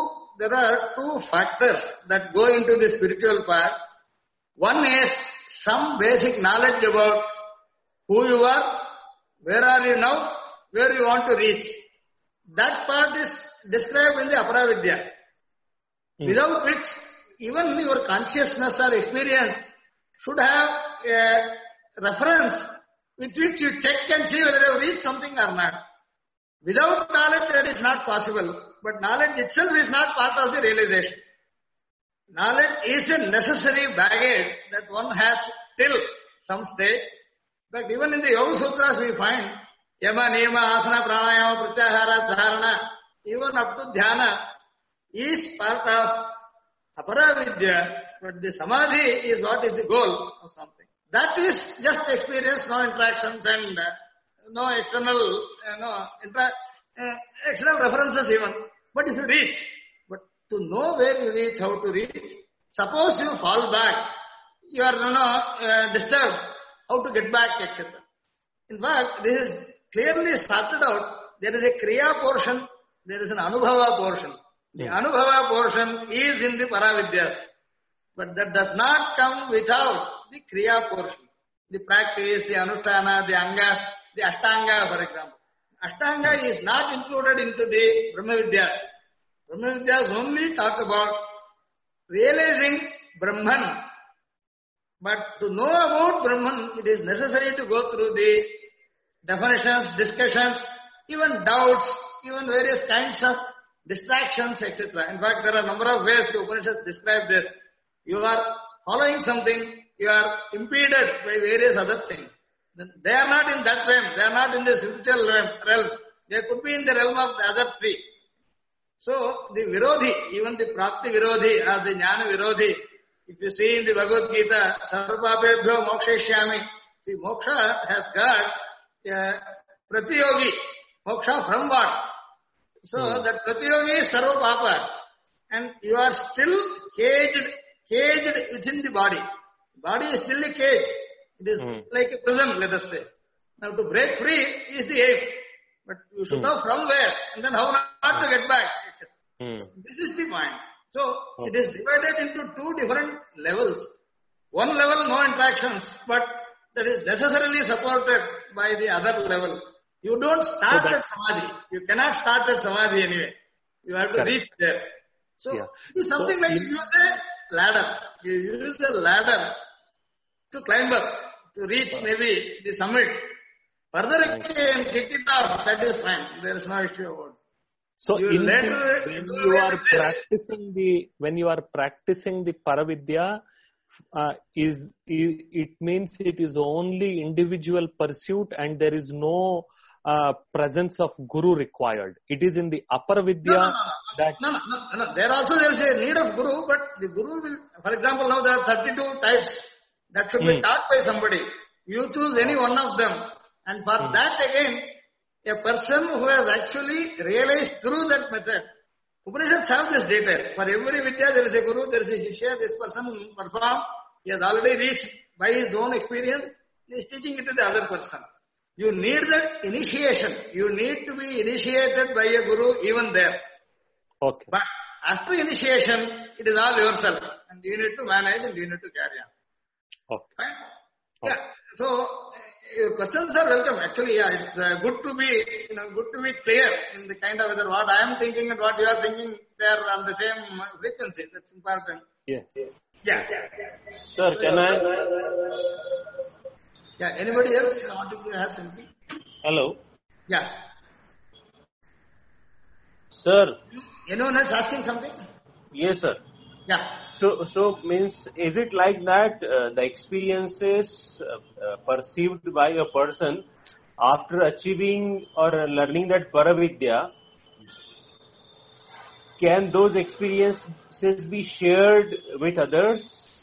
two factors that go into the spiritual part. One is some basic knowledge about who you are, where are you now, where you want to reach. That part is described in the Aparavidya. Without which, even your consciousness or experience should have a reference with which you check and see whether you have reached something or not. Without knowledge, that is not possible. But knowledge itself is not part of the realization. Knowledge is a necessary baggage that one has till some stage. But even in the Yoga Sutras we find Yama, Niyama, Asana, Pranayama, Pratyahara, Dharana, even up to Dhyana is part of Aparavidya, but the Samadhi is what is the goal of something. That is just experience, no interactions and no external, external references even. But if you reach, but to know where you reach, how to reach, suppose you fall back, you are disturbed, how to get back, etc. In fact, this is clearly started out. There is a Kriya portion, there is an Anubhava portion. The Anubhava portion is in the Paravidyas, but that does not come without the Kriya portion. The practice, the Anushtana, the Angas, the Ashtanga, for example. Ashtanga is not included into the Brahmavidyas. Brahmavidyas only talk about realizing Brahman. But to know about Brahman, it is necessary to go through the definitions, discussions, even doubts, even various kinds of distractions, etc. In fact, there are a number of ways the Upanishads describe this. You are following something, you are impeded by various other things. They are not in that realm, they are not in the spiritual realm. They could be in the realm of the other three. So, the Virodhi, even the Prapti Virodhi or the Jnana Virodhi, if you see in the Bhagavad Gita, Sarvapapebhyo Moksheshyami, see, moksha has got Pratiyogi, moksha from what? So that Pratiyogi is Sarva Papa, and you are still caged within the body. Body is still a cage. It is like a prison, let us say. Now to break free is the aim. But you should know from where, and then how not to get back, etc. This is the point. So it is divided into 2 different levels. One level, no interactions, but that is necessarily supported by the other level. You don't start at Samadhi. You cannot start at Samadhi anyway. You have to reach there. So it's something like you use a ladder. You use a ladder to climb up, to reach maybe the summit. Further you can kick it off, that is fine. There is no issue about it. So when you are practicing the Paravidya, it means it is only individual pursuit and there is no presence of Guru required. It is in the Aparavidya No. There is a need of Guru, but the Guru will, for example, now there are 32 types that should be taught by somebody. You choose any one of them. And for that again, a person who has actually realized through that method. Upanishads have this detail. For every Vidya there is a Guru, there is a Shishya, this person performed, he has already reached by his own experience, he is teaching it to the other person. You need that initiation. You need to be initiated by a Guru even there. Okay. But after initiation, it is all yourself. And you need to manage and you need to carry on. Okay. Right? Yeah. So, your questions are welcome. Actually, it's good to be clear in the kind of whether what I am thinking and what you are thinking, they are on the same frequency. That's important. Yes. Yeah. Sir, can I? Yeah. Anybody else want to ask something? Hello. Yeah. Sir. Anyone else asking something? Yes, sir. Yeah. So means, is it like that the experiences perceived by a person after achieving or learning that Paravidya, can those experiences be shared with others?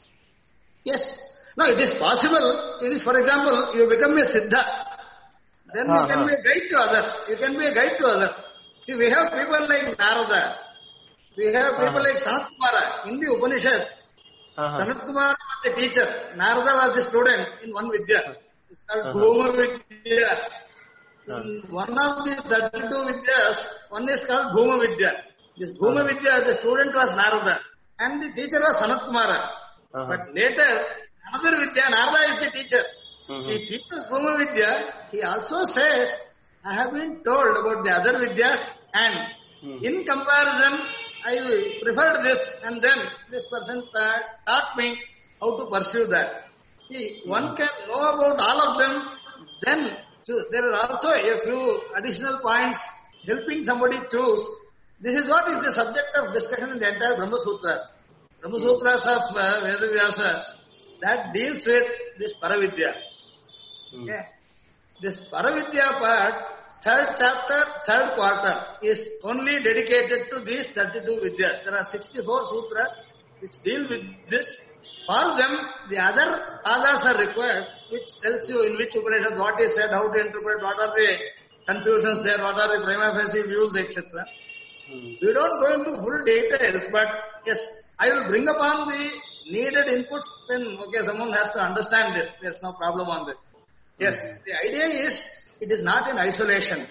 Yes. No, it is possible. It is, for example, you become a Siddha. Then you can be a guide to others. You can be a guide to others. See, we have people like Narada. We have people like Sanat Kumara. In the Upanishad, Sanat Kumara was the teacher. Narada was the student in one Vidya. It's called Bhuma Vidya. In one of the 32 Vidyas, one is called Bhuma Vidya. This Bhuma Vidya, the student was Narada. And the teacher was Sanat Kumara. But later, another Vidya, Narada is the teacher. He teaches Bhuma Vidya. He also says, I have been told about the other Vidyas, and in comparison, I preferred this, and then this person taught me how to pursue that. See, one can know about all of them, then choose. There are also a few additional points helping somebody choose. This is what is the subject of discussion in the entire Brahma Sutras. Brahma Sutras of Veda Vyasa, that deals with this Paravidya. Okay. This Paravidya part, third chapter, third quarter, is only dedicated to these 32 Vidyas. There are 64 sutras which deal with this. For them, the other padas are required, which tells you in which Upanishad what is said, how to interpret, what are the confusions there, what are the prima facie views, etc. We don't go into full details, but yes, I will bring upon the needed inputs when someone has to understand this. There's no problem on this. Yes, the idea is, it is not in isolation.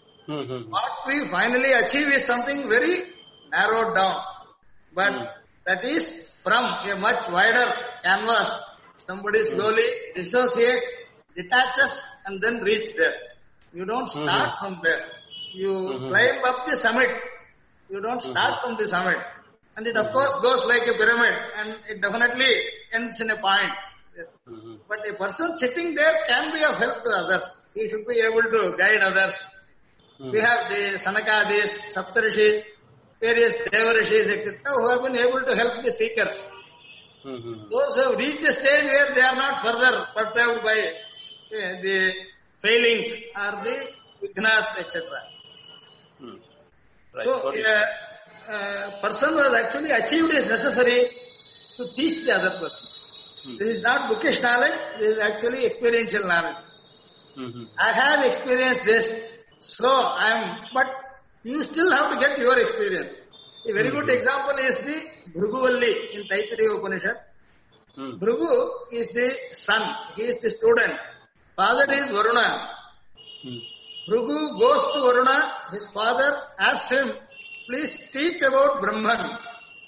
What we finally achieve is something very narrowed down. But that is from a much wider canvas. Somebody slowly dissociates, detaches, and then reach there. You don't start from there. You climb up the summit. You don't start from the summit. And it of course goes like a pyramid, and it definitely ends in a point. But a person sitting there can be of help to others. He should be able to guide others. We have the Sanakadis, Saptarishis, various Devarishis, etc., who have been able to help the seekers. Those who have reached a stage where they are not further perturbed by the failings or the vignas, etc. Right. So, a person who has actually achieved is necessary to teach the other person. This is not bookish knowledge, this is actually experiential knowledge. I have experienced this, so but you still have to get your experience. A very good example is the Bhruguvalli in Taittiriya Upanishad. Bhrugu is the son, he is the student. Father is Varuna. Bhrugu goes to Varuna, his father asks him, please teach about Brahman.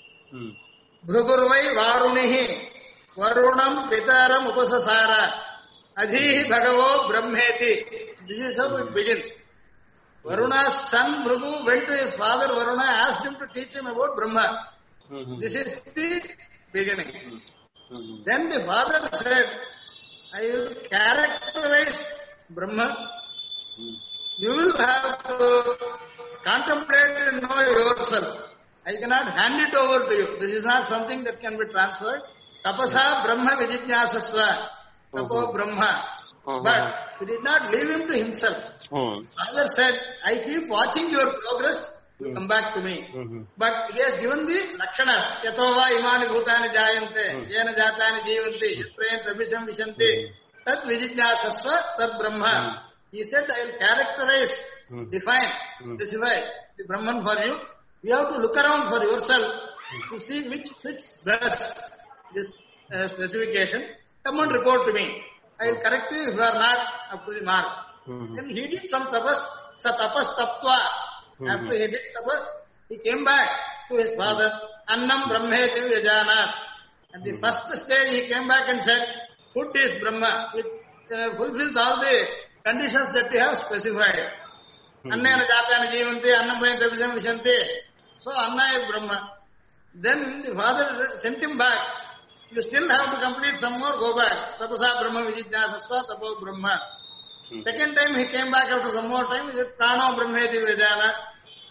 Bhrugurvai Varunihi Varunam Pitaram Upasasara Adhihi Bhagavo Brahmeti. This is how it begins. Varuna's son Bhrugu went to his father Varuna, asked him to teach him about Brahma. This is the beginning. Then the father said, I will characterize Brahma. You will have to contemplate and know yourself. I cannot hand it over to you. This is not something that can be transferred. Tapasa Brahma Vijijñāsasva. Tapo Brahma. But he did not leave him to himself. Father said, I keep watching your progress, you come back to me. But he has given the lakshanas. Yatova imani bhutani jayante, yena jatani jivanti, yatrayant abhisam vishanti, tat vijijñāsasva, tat Brahma. He said, I will characterize, define, specify the Brahman for you. You have to look around for yourself to see which fits best this specification. Come and report to me. I will correct you if you are not up to the mark. Then he did some tapas, sa tapas taptva. After he did tapas, he came back to his father. Annam brahmeti yajanat. At the first stage he came back and said, food is Brahma. It fulfills all the conditions that we have specified. Annena jatani jivanti, annam brahmeti abhisam vishanti. So Anna is Brahma. Then the father sent him back. You still have to complete some more, go back. Tapasa Brahma Vijijñāsasva, Tapo Brahma. Second time he came back after some more time, he said, Prano Brahmeti Vedana.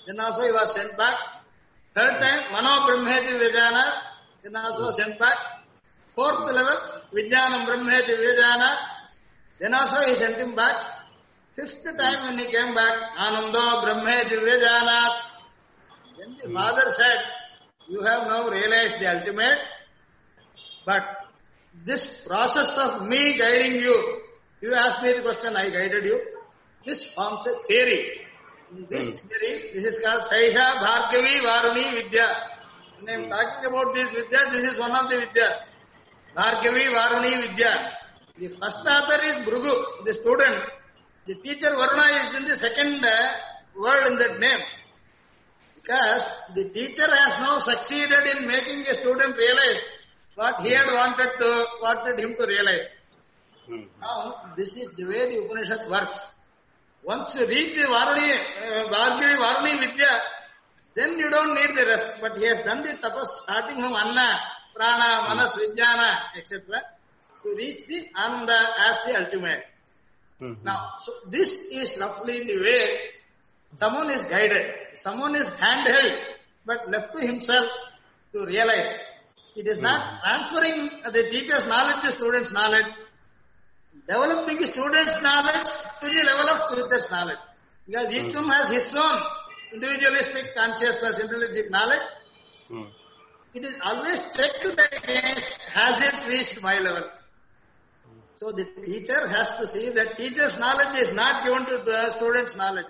Then also he was sent back. Third time, Mano Brahmeti Vijana, then also sent back. Fourth level, Vijnanam Brahmeti Vijana, then also he sent him back. Fifth time when he came back, Anando Brahmeti Vijana. Then the father said, you have now realized the ultimate, but this process of me guiding you, you asked me the question, I guided you. This forms a theory. In this theory, this is called Saisha Bhargavi Varuni Vidya. When I am talking about this Vidya, this is one of the Vidyas. Bhargavi Varuni Vidya. The first author is Bhrigu, the student. The teacher Varuna is in the second word in that name. Because the teacher has now succeeded in making a student realize what he had wanted him to realize. Now, this is the way the Upanishad works. Once you reach the Bhargavi Varuni Vidya, then you don't need the rest. But he has done the tapas starting from Anna, Prana, Manas, Vijnana, etc. to reach the Ananda as the ultimate. Now, so this is roughly the way someone is guided. Someone is handheld, but left to himself to realize. It is not transferring the teacher's knowledge to student's knowledge, developing the student's knowledge to the level of teacher's knowledge. Because each one has his own individualistic consciousness, intellectual knowledge. It is always checked against, has it reached my level? So the teacher has to see that teacher's knowledge is not given to the student's knowledge.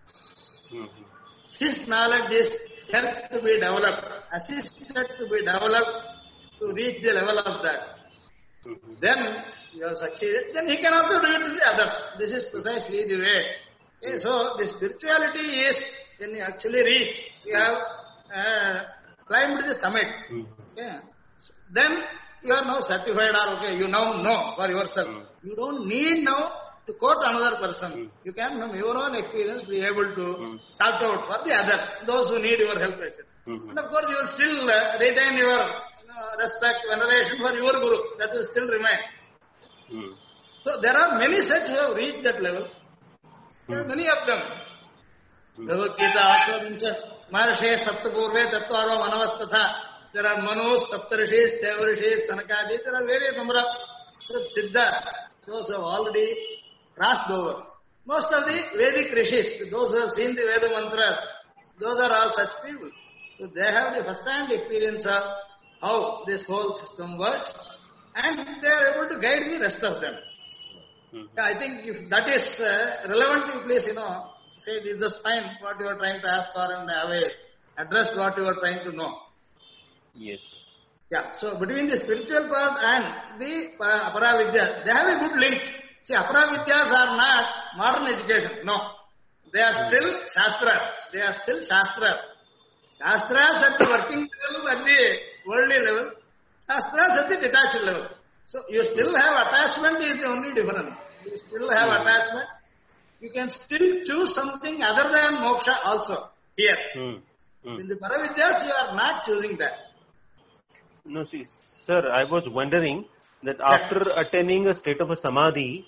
His knowledge is helped to be developed, assisted to be developed to reach the level of that. Then you have succeeded, then he can also do it to the others. This is precisely the way. Okay, so the spirituality is when you actually reach, you have climbed the summit. Okay. Then you are now certified or okay, you now know for yourself. You don't need now to quote another person. You can from your own experience be able to sort out for the others, those who need your help. And of course you will still retain your respect, veneration for your guru. That will still remain. So there are many such who have reached that level. There are many of them. Bhagavad Gita, Ashwadincha, Maharshe, Saptapurve, Tattvaro, Manavastatha. There are Manus, Saptarishis, Devarishis, Sanakadi. There are various number of Siddhas. Those have already crossed over. Most of the Vedic rishis, those who have seen the Veda mantras, those are all such people. So they have the first-hand experience of how this whole system works, and they are able to guide the rest of them. I think if that is relevant, you please, say it is just fine what you are trying to ask for and have address what you are trying to know. Yes. Yeah, so between the spiritual part and the Aparavidya, they have a good link. See, Aparavidyas are not modern education. No. They are still Shastras. Shastras at the working level, at the worldly level. Shastras at the detached level. So you still have attachment is the only difference. You still have attachment. You can still choose something other than moksha also here. In the Paravidyas, you are not choosing that. No, see, sir, I was wondering that after attaining a state of a samadhi,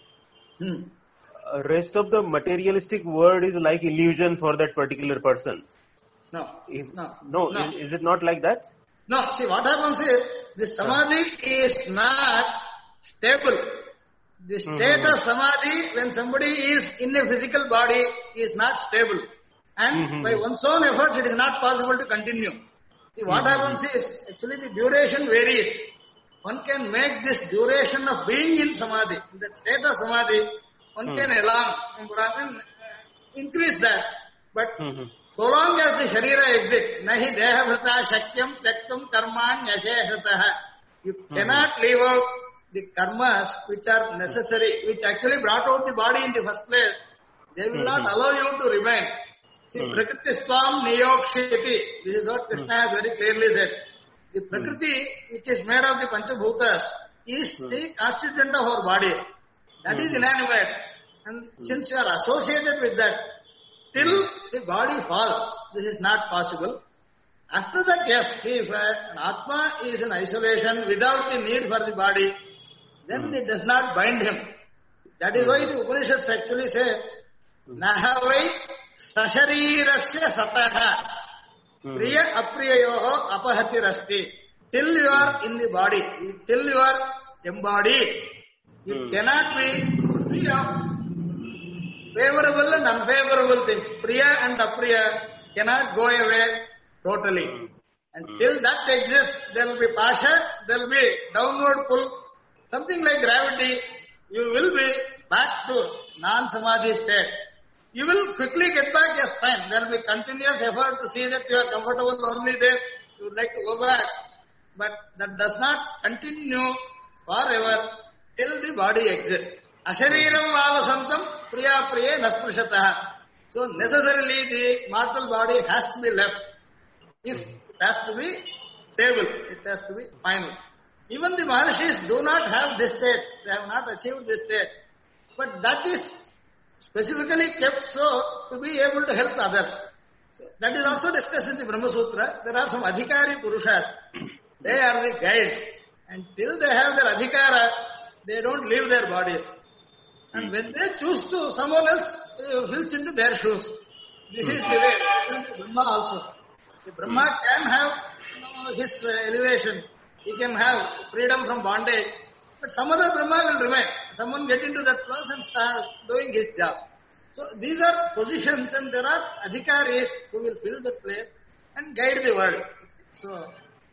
rest of the materialistic world is like illusion for that particular person. No. Is it not like that? No, see what happens is, the samadhi is not stable. The state of samadhi, when somebody is in a physical body, is not stable. And by one's own efforts, it is not possible to continue. See, what happens is, actually the duration varies. One can make this duration of being in samadhi, in that state of samadhi, one can increase that. But so long as the sharira exists, nahi deha vrata shakyam tyaktam karman yasheshataha. You cannot leave out the karmas which are necessary, which actually brought out the body in the first place. They will not allow you to remain. See, Prakriti Swam Niyokshiti. This is what Krishna has very clearly said. The Prakriti, which is made of the Panchabhutas, is the constituent of our bodies. That is inanimate. And since you are associated with that, till the body falls, this is not possible. After that, yes, see, if an Atma is in isolation without the need for the body, then it does not bind him. That is why the Upanishads actually say, Nahavai Sasharirasya sataha. Priya apriyayoho apahatirasti. Till you are in the body, till you are embodied, you cannot be free of favorable and unfavorable things. Priya and apriya cannot go away totally. And till that exists, there will be pasha, there will be downward pull, something like gravity. You will be back to non-samadhi state. You will quickly get back, yes, fine. There will be continuous effort to see that you are comfortable only there. You would like to go back. But that does not continue forever till the body exists. Ashariram vavasantam priya priye nasprishataha. So necessarily the mortal body has to be left. If it has to be stable, it has to be final. Even the Maharishis do not have this state. They have not achieved this state. But that is specifically kept so to be able to help others. So that is also discussed in the Brahma Sutra. There are some adhikari purushas. They are the guides. And till they have their adhikara, they don't leave their bodies. And when they choose to, someone else fills into their shoes. This is the way. This is the Brahma also. The Brahma can have his elevation. He can have freedom from bondage. But some other Brahma will remain. Someone get into that place and start doing his job. So these are positions and there are adhikaris who will fill the place and guide the world. So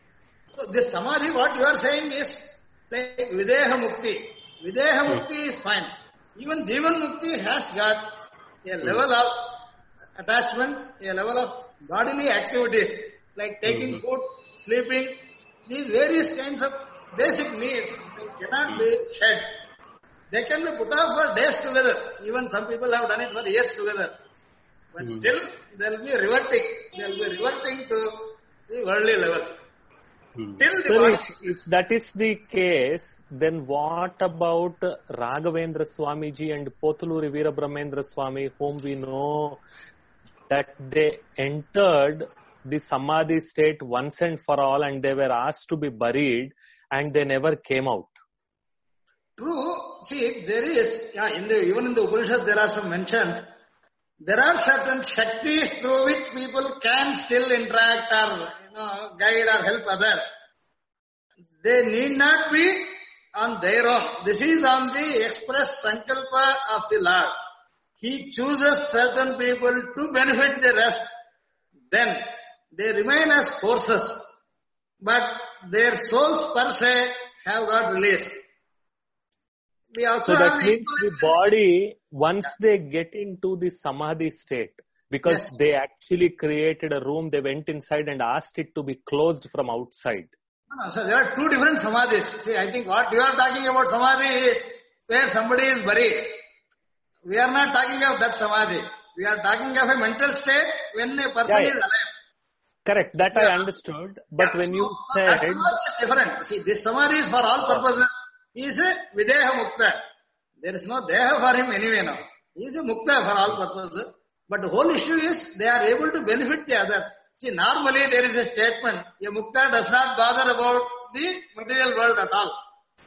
this samadhi, what you are saying is like Videha Mukti. Videha Mukti is fine. Even Jivan Mukti has got a level of attachment, a level of bodily activities like taking food, sleeping, these various kinds of basic needs cannot be shed. They can be put off for days together. Even some people have done it for years together. But still, there will be reverting. They will be reverting to the worldly level. Till the body. If that is the case, then what about Raghavendra Swamiji and Potuluri Veerabrahmendra Swami, whom we know that they entered the Samadhi state once and for all and they were asked to be buried and they never came out? True. See, there is, even in the Upanishads there are some mentions. There are certain Shaktis through which people can still interact or guide or help others. They need not be on their own. This is on the express sankalpa of the Lord. He chooses certain people to benefit the rest. Then they remain as forces, but their souls per se have got released. We also so that means the body, once they get into the Samadhi state, because they actually created a room, they went inside and asked it to be closed from outside. So there are two different Samadhis. See, I think what you are talking about Samadhi is where somebody is buried. We are not talking of that Samadhi. We are talking of a mental state when a person is alive. Correct, that I understood. But when you said... That Samadhi is different. See, this Samadhi is for all purposes. He is a Videha Mukta. There is no Deha for him anyway now. He is a Mukta for all purposes. But the whole issue is they are able to benefit the other. See, normally there is a statement, a Mukta does not bother about the material world at all.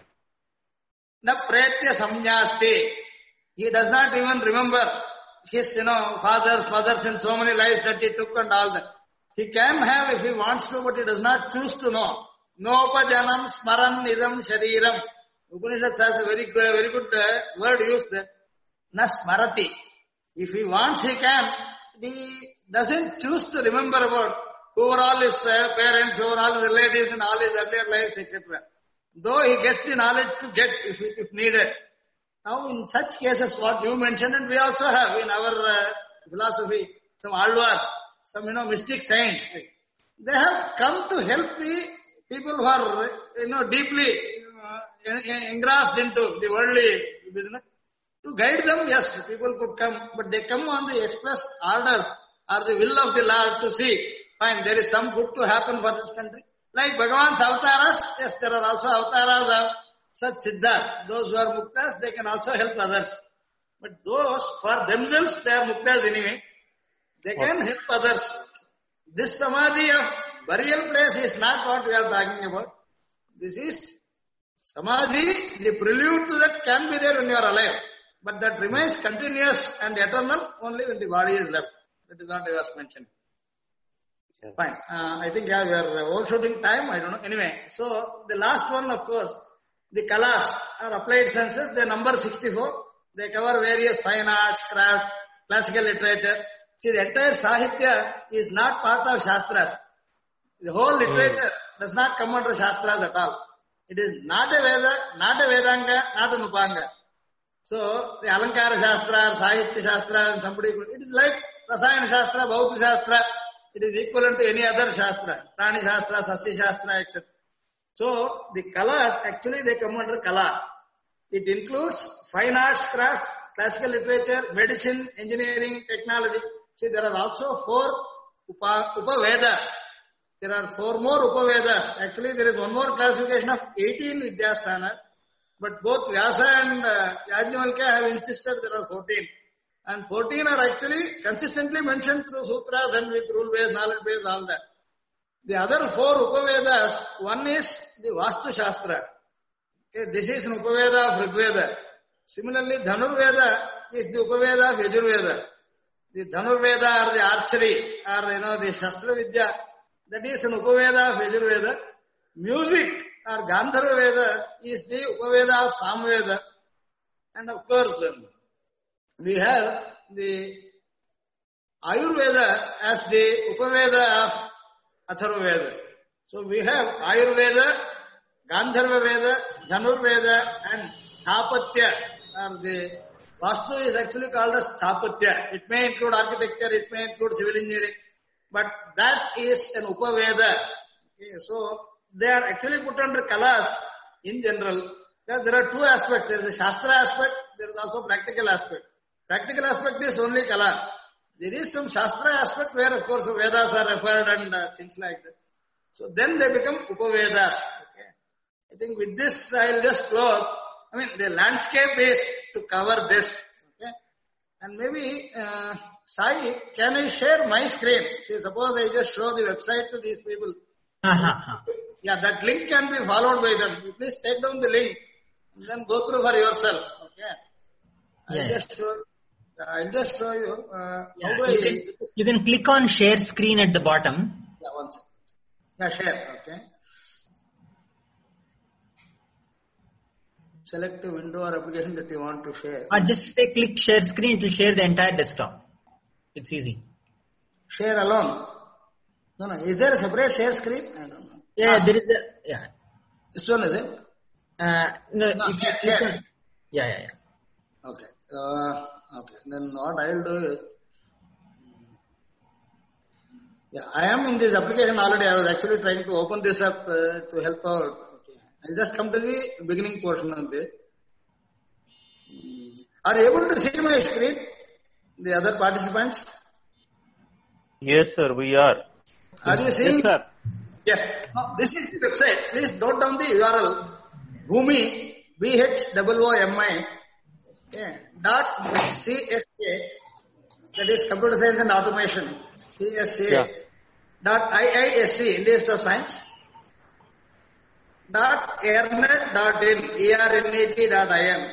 Na pretya samnyasti. He does not even remember his, fathers in so many lives that he took and all that. He can have if he wants to, but he does not choose to know. Nopajanam smaran idam shariram. Upanishad has a very good word used there. Na smarati. If he wants, he can. He doesn't choose to remember about who are all his parents, who are all his relatives in all his earlier lives, etc. Though he gets the knowledge to get if needed. Now in such cases, what you mentioned, and we also have in our philosophy, some Alvars, some mystic saints, they have come to help the people who are deeply engrossed into the worldly business. To guide them, yes, people could come, but they come on the express orders or the will of the Lord to see, fine, there is some good to happen for this country. Like Bhagavan's avataras, yes, there are also avataras of such siddhas. Those who are muktas, they can also help others. But those, for themselves, they are muktas anyway. They can help others. This samadhi of burial place is not what we are talking about. This is samadhi, the prelude to that can be there when you are alive. But that remains continuous and eternal only when the body is left. That is what I was mentioning. Fine. I think we are overshooting time. I don't know. Anyway, so the last one, of course, the kalas or applied sciences, they number 64. They cover various fine arts, craft, classical literature. See, the entire Sahitya is not part of Shastras. The whole literature does not come under Shastras at all. It is not a Veda, not a Vedanga, not an Upanga. So, the Alankara Shastra, Sahitya Shastra, and somebody, it is like Rasayana Shastra, Bhauta Shastra. It is equivalent to any other Shastra, Prani Shastra, Sasya Shastra, etc. So, the kalas, actually they come under kala. It includes fine arts, crafts, classical literature, medicine, engineering, technology. See, there are also 4 Upavedas. There are 4 more Upavedas. Actually, there is one more classification of 18 Vidyasthana. But both Vyasa and Yajnavalkya have insisted there are 14. And 14 are actually consistently mentioned through sutras and with rule base, knowledge base, all that. The other 4 Upavedas, one is the Vastu Shastra. Okay, this is an Upaveda of Rigveda. Similarly, Dhanurveda is the Upaveda of Yajurveda. The Dhanurveda or the archery or the Shastra Vidya, that is an Upaveda of Yajurveda. Music or Gandharva Veda is the Upaveda of Samveda. And of course, we have the Ayurveda as the Upaveda of Atharva Veda. So we have Ayurveda, Gandharva Veda, Dhanurveda and Sthapatya. Or the Vastu is actually called as Sthapatya. It may include architecture, it may include civil engineering, but that is an Upaveda. Okay, so they are actually put under Kalas in general. There are 2 aspects. There is a Shastra aspect, there is also practical aspect. Practical aspect is only Kala. There is some Shastra aspect where, of course, Vedas are referred and things like that. So then they become Upavedas. Okay. I think with this I'll just close. I mean, the landscape is to cover this. Okay. And maybe, Sai, can I share my screen? See, suppose I just show the website to these people. Yeah, that link can be followed by them. You please take down the link and then go through for yourself. Okay. I'll just show you. You can click on share screen at the bottom. Yeah, one second. Yeah, share. Okay. Select the window or application that you want to share. Just say click share screen to share the entire desktop. It's easy. Share alone. No. Is there a separate share screen? I don't know. Yeah, there is a. Yeah. This one is it? No. Share. Yeah. Okay. Okay. Then what I'll do is, I am in this application already. I was actually trying to open this up to help out. Okay. I'll just come to the beginning portion of this. Are you able to see my screen? The other participants? Yes, sir, we are. Are you seeing? Yes, sir. Yes. Now, this is the website. Please note down the URL. Bhumi, BHOOMI, .CSA, that is Computer Science and Automation, CSA, .IISC, Indian Institute of Science, .ERNET.in, ERNET.in,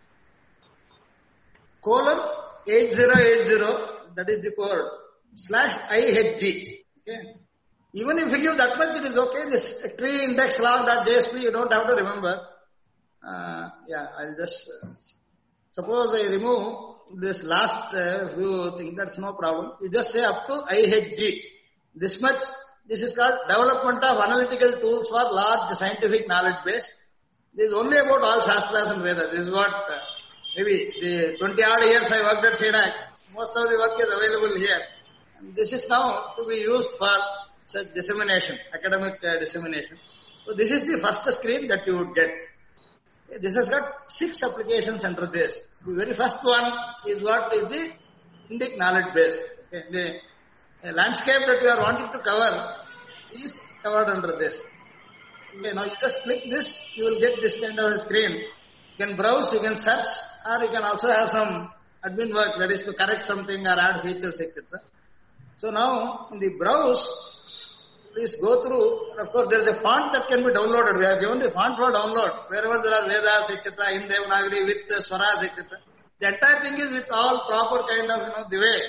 :8080, that is the code, /IHG. Okay. Even if you give that much, it is okay. This tree index log.jsp, you don't have to remember. I'll just, suppose I remove this last few things, that's no problem. You just say up to IHG. This much, this is called Development of Analytical Tools for Large Scientific Knowledge Base. This is only about all Shastras and Vedas. This is what, maybe the 20 odd years I worked at CEDAC, most of the work is available here. And this is now to be used for such dissemination, academic dissemination. So this is the first screen that you would get. This has got 6 applications under this. The very first one is what is the Indic knowledge base. Okay. The landscape that you are wanting to cover is covered under this. Okay, now you just click this, you will get this kind of a screen. You can browse, you can search, or you can also have some admin work, that is to correct something or add features, etc. So now in the browse, please go through. Of course, there is a font that can be downloaded. We have given the font for download. Wherever there are Vedas, etc., in Devanagari with Swaras, etc. The entire thing is with all proper kind of, the way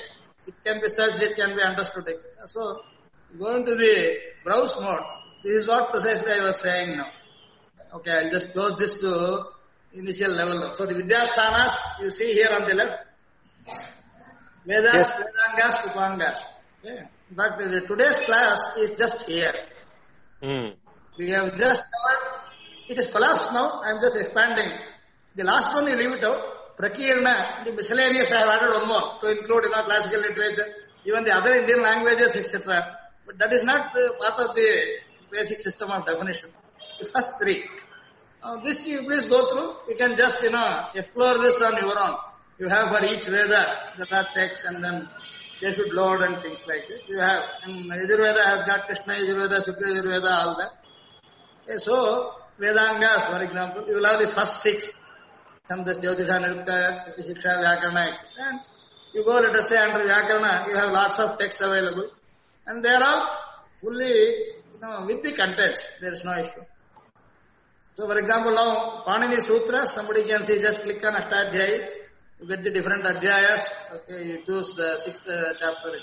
it can be searched, it can be understood, etc. So, go into the browse mode. This is what precisely I was saying now. Okay, I'll just close this to initial level. So, the Vidyasthanas, you see here on the left. Vedas, yes. Vedangas, Upangas. Okay. But today's class is just here. We have just covered. It is collapsed now. I am just expanding. The last one you leave it out. Prakirna, the miscellaneous I have added one more to include classical literature, even the other Indian languages, etc. But that is not part of the basic system of definition. The first three. This you please go through. You can just explore this on your own. You have for each Veda the text, and then they should load and things like this. You have, Yajurveda has got Krishna Yajurveda, Shukla Yajurveda, all that. Okay, so, Vedangas, for example, you will have the first 6. Samdas, Jyotisha, Nirukta, Shiksha, Vyakarana, etc. And you go, let us say, under Vyakarana, you have lots of texts available. And they are all fully, with the contents. There is no issue. So, for example, now, Panini Sutras, somebody can see, just click on Ashtadhyayi. You get the different adhyayas. Okay, you choose the 6th chapter.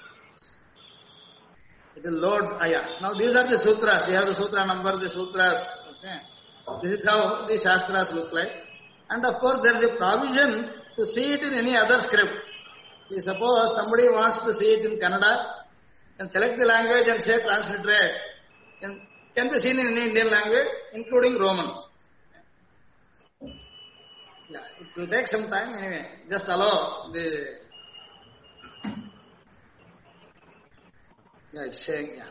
It will load. Now these are the sutras. You have the sutra number, the sutras. Okay. This is how the shastras look like. And of course, there is a provision to see it in any other script. Suppose somebody wants to see it in Kannada, and select the language and say transliterate. Can be seen in any Indian language, including Roman. Yeah, it will take some time anyway. Just allow the. Yeah, it's saying, yeah.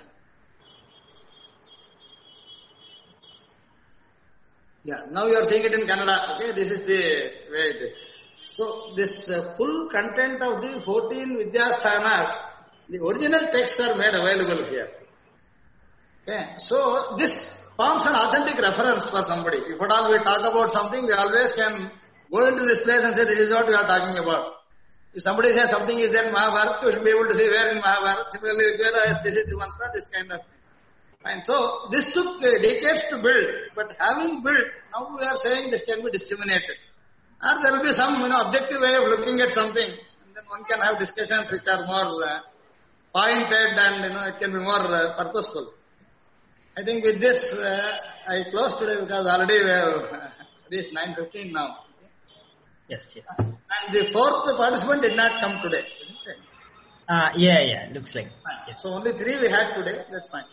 Yeah, now you are seeing it in Kannada. Okay, this is the way it is. So, this full content of the 14 Vidyasthanas, the original texts are made available here. Okay, so this forms an authentic reference for somebody. If at all we talk about something, we always can go into this place and say, this is what we are talking about. If somebody says something is there in Mahabharata, you should be able to say where in Mahabharata. Similarly, this is the mantra, this kind of thing. And so, this took decades to build, but having built, now we are saying this can be disseminated. Or there will be some objective way of looking at something, and then one can have discussions which are more pointed and it can be more purposeful. I think with this, I close today because already we have reached 9:15 now. Yes. And the 4th participant did not come today, isn't it? Yeah, looks like. Yes. So only 3 we had today, that's fine.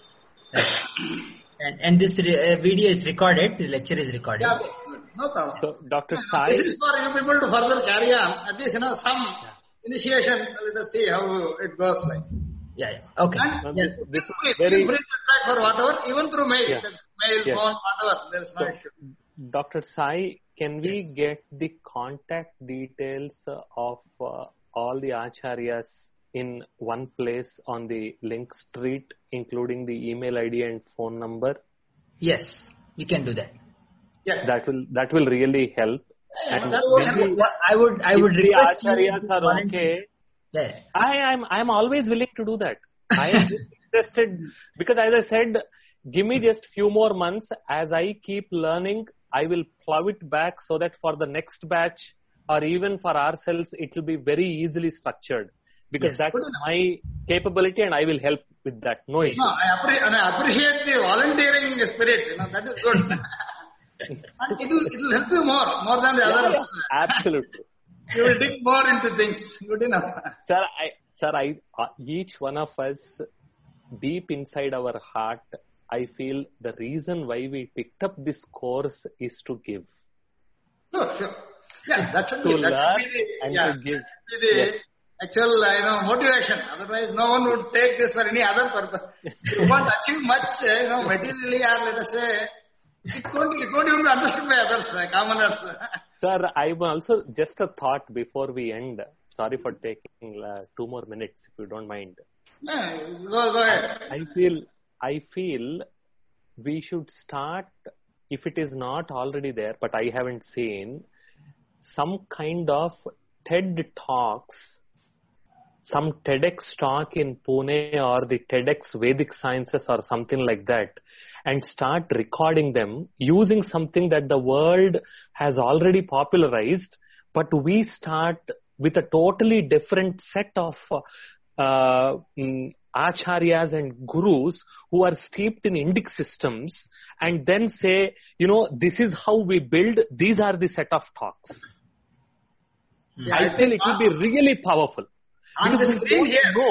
And this video is recorded, the lecture is recorded. Yeah, no problem. So, Dr. Sai... This is for you people to further carry on. At least, some initiation, let us see how it goes like. Yeah. Okay. And this is very... for whatever, even through mail. Yeah. Mail, phone, whatever, there is no issue. Dr. Sai, can we get the contact details of all the acharyas in one place on the link street, including the email ID and phone number? Yes, you can do that. Yes, that will really help. And I would request acharyas are okay. Yeah. I'm always willing to do that. I am interested because, as I said, give me just few more months. As I keep learning, I will plow it back so that for the next batch or even for ourselves, it will be very easily structured. Because that's my capability and I will help with that. No issue. No, I appreciate the volunteering spirit. That is good. And it will help you more than the others. Absolutely. You will dig more into things. Good enough. Sir, each one of us, deep inside our heart, I feel the reason why we picked up this course is to give. No, sure. Yeah, that should to be. Learn to give. The actual, motivation. Otherwise, no one would take this for any other purpose. You won't achieve much, materially, or let us say, it won't even be understood by others, commoners. Sir, I'm also just a thought before we end. Sorry for taking 2 more minutes, if you don't mind. Go ahead. I feel we should start, if it is not already there, but I haven't seen, some kind of TED Talks, some TEDx talk in Pune or the TEDx Vedic Sciences or something like that, and start recording them using something that the world has already popularized, but we start with a totally different set of acharyas and gurus who are steeped in Indic systems, and then say, this is how we build, these are the set of talks. Yeah, I feel it will be really powerful. On the screen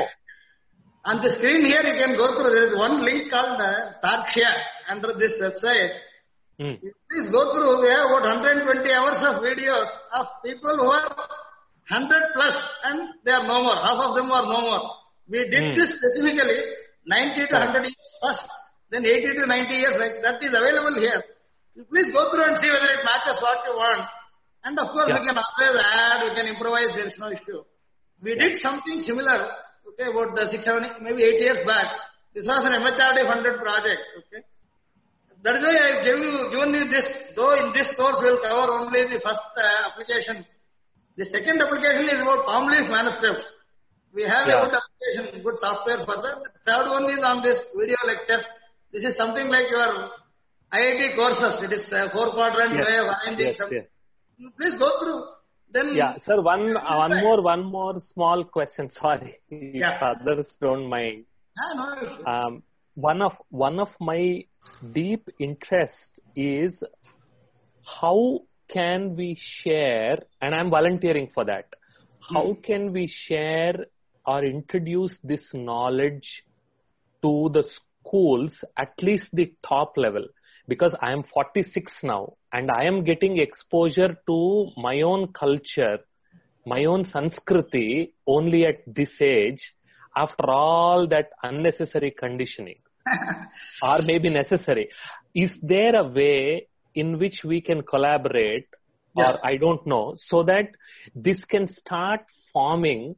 here, you can go through. There is one link called Tarkshya under this website. Please go through. We have about 120 hours of videos of people who are 100 plus and they are no more. Half of them are no more. We did this specifically 90 to 100 years first, then 80 to 90 years. Like that is available here. You please go through and see whether it matches what you want. And of course, we can always add, we can improvise. There is no issue. We did something similar. Okay, about 6, 7, maybe 8 years back. This was an MHRD funded project. Okay. That is why I have given you this, though in this course we will cover only the first application. The second application is about palm leaf manuscripts. We have a good application, good software for that. The third one is on this video lectures. This is something like your IIT courses. It is 4-quadrant way of arranging something. Please go through. Then sir, one more small question. Sorry, if others don't mind. No. One of my deep interest is how can we share, and I'm volunteering for that. How can we share or introduce this knowledge to the schools, at least the top level? Because I am 46 now and I am getting exposure to my own culture, my own Sanskriti only at this age, after all that unnecessary conditioning. Or maybe necessary. Is there a way in which we can collaborate, or I don't know, so that this can start forming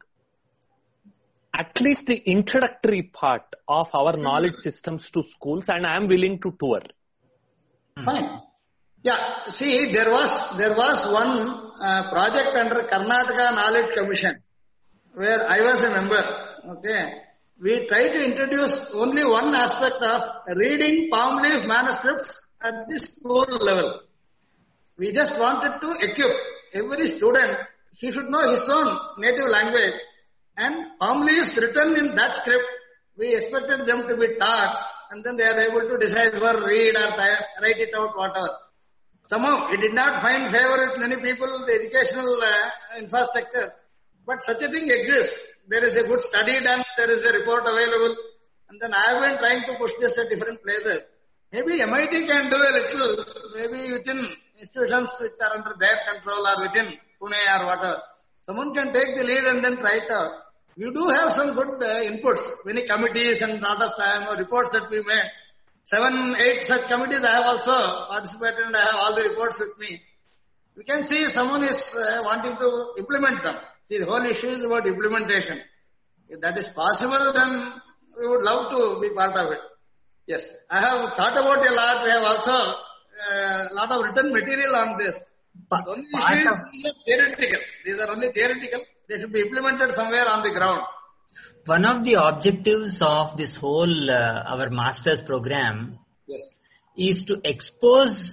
at least the introductory part of our knowledge systems to schools, and I am willing to tour. Fine. Yeah, see, there was one project under Karnataka Knowledge Commission where I was a member. Okay. We tried to introduce only one aspect of reading palm leaf manuscripts at the school level. We just wanted to equip every student, he should know his own native language, and palm leaves written in that script, we expected them to be taught, and then they are able to decipher, read or write it out, whatever. Somehow it did not find favor with many people, the educational infrastructure, but such a thing exists. There is a good study done, there is a report available, and then I have been trying to push this at different places. Maybe MIT can do a little, maybe within institutions which are under their control or within Pune or whatever. Someone can take the lead and then try it out. We do have some good inputs, many committees and lot of reports that we made. 7, 8 such committees I have also participated and I have all the reports with me. We can see someone is wanting to implement them. See, the whole issue is about implementation. If that is possible, then we would love to be part of it. Yes, I have thought about a lot. We have also a lot of written material on this. The only issue is theoretical. These are only theoretical. They should be implemented somewhere on the ground. One of the objectives of this whole our master's program is to expose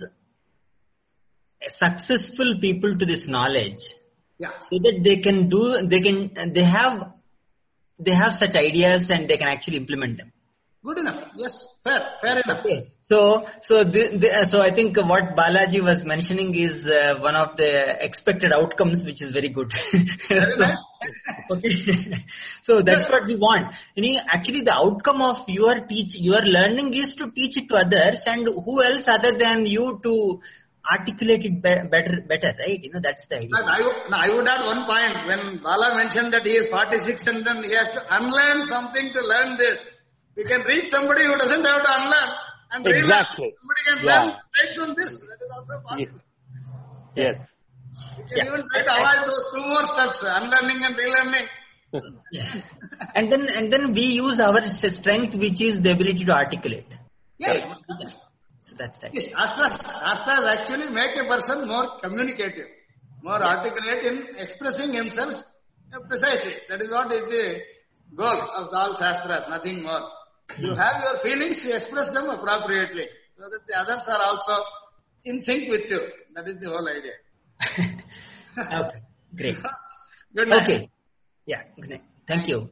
successful people to this knowledge, so that they have such ideas and they can actually implement them. Good enough. Yes, fair enough. Okay. So I think what Balaji was mentioning is one of the expected outcomes, which is very good. Very nice. Okay. So that's what we want. Actually, the outcome of your learning is to teach it to others, and who else other than you to articulate it better, right? That's the idea. I would add one point. When Bala mentioned that he is 46 and then he has to unlearn something to learn this, we can reach somebody who doesn't have to unlearn and relearn. Somebody can learn straight from this. That is also possible. Yes. We can even try to avoid those 2 more steps, unlearning and relearning. And then we use our strength, which is the ability to articulate. Yes. Right? So that's that. Yes, Astras actually make a person more communicative, more articulate in expressing himself precisely. That is what is the goal of all Shastras, nothing more. You have your feelings, you express them appropriately, so that the others are also in sync with you. That is the whole idea. Okay, great. Good night. Okay. Yeah. Good night. Thank you.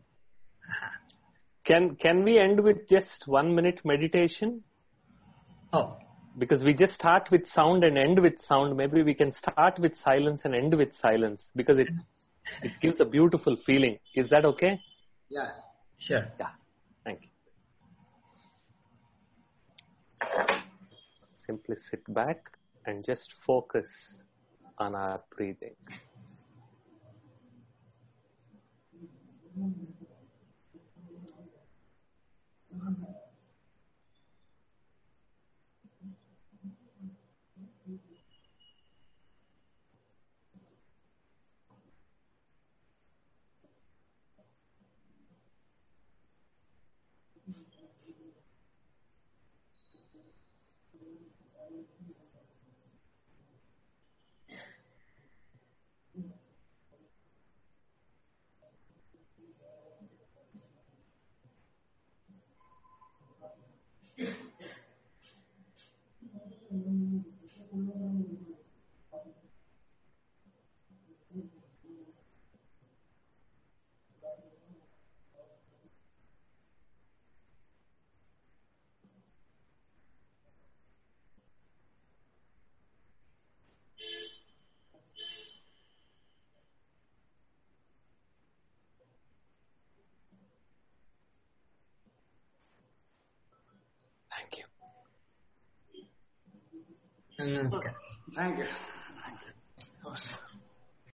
Can we end with just 1 minute meditation? Oh. Because we just start with sound and end with sound. Maybe we can start with silence and end with silence, because it gives a beautiful feeling. Is that okay? Yeah. Sure. Yeah. Thank you. Simply sit back and just focus on our breathing. Thank you. Namaskar. Thank you.